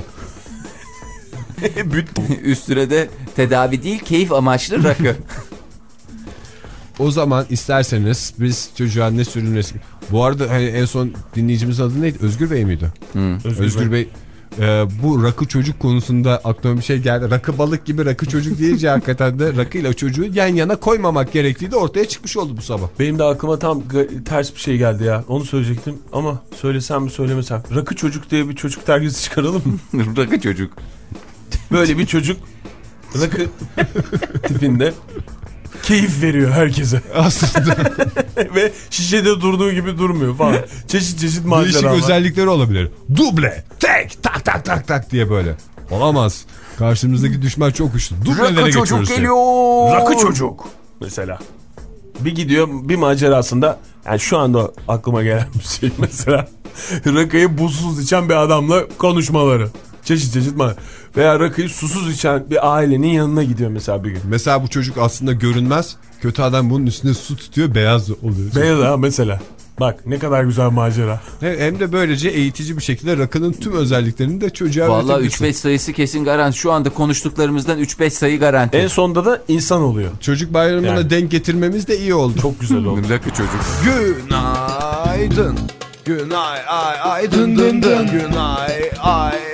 Üstüne de tedavi değil, keyif amaçlı rakı. O zaman isterseniz biz çocuğa ne sürülmesi... Bu arada hani en son dinleyicimizin adı neydi? Özgür Bey miydi? Özgür, Özgür Bey. e, bu rakı çocuk konusunda aklıma bir şey geldi. Rakı balık gibi rakı çocuk deyince hakikaten de rakıyla çocuğu yan yana koymamak gerektiği de ortaya çıkmış oldu bu sabah. Benim de aklıma tam ga- ters bir şey geldi ya. Onu söyleyecektim ama söylesem mi söylemesem. Rakı çocuk diye bir çocuk dergisi çıkaralım mı? Rakı çocuk. Böyle bir çocuk rakı tipinde keyif veriyor herkese. Aslında Ve şişede durduğu gibi durmuyor falan. Çeşit çeşit değişik maceralar. özellikleri olabilir. Duble, tek, tak tak tak tak diye böyle. Olamaz. Karşımızdaki düşman çok güçlü. Dur nelere Rakı geçiyoruz çocuk diye. geliyor. Rakı çocuk mesela. Bir gidiyor bir macerasında, yani şu anda aklıma gelen bir şey mesela. Rakıyı buzsuz içen bir adamla konuşmaları. Çeşit çeşit var. Veya rakıyı susuz içen bir ailenin yanına gidiyor mesela bir gün. Mesela bu çocuk aslında görünmez. Kötü adam bunun üstüne su tutuyor, beyaz oluyor. Beyaz ha mesela. Bak ne kadar güzel macera. Hem de böylece eğitici bir şekilde rakının tüm özelliklerini de çocuğa Vallahi öğretebilirsin. üç beş sayısı kesin garanti. Şu anda konuştuklarımızdan üç beş sayı garanti. En sonunda da insan oluyor. Çocuk bayramına Yani. denk getirmemiz de iyi oldu. Çok güzel oldu. Rakı çocuk. Günaydın. Günay ay ay dın dın dın. Günay ay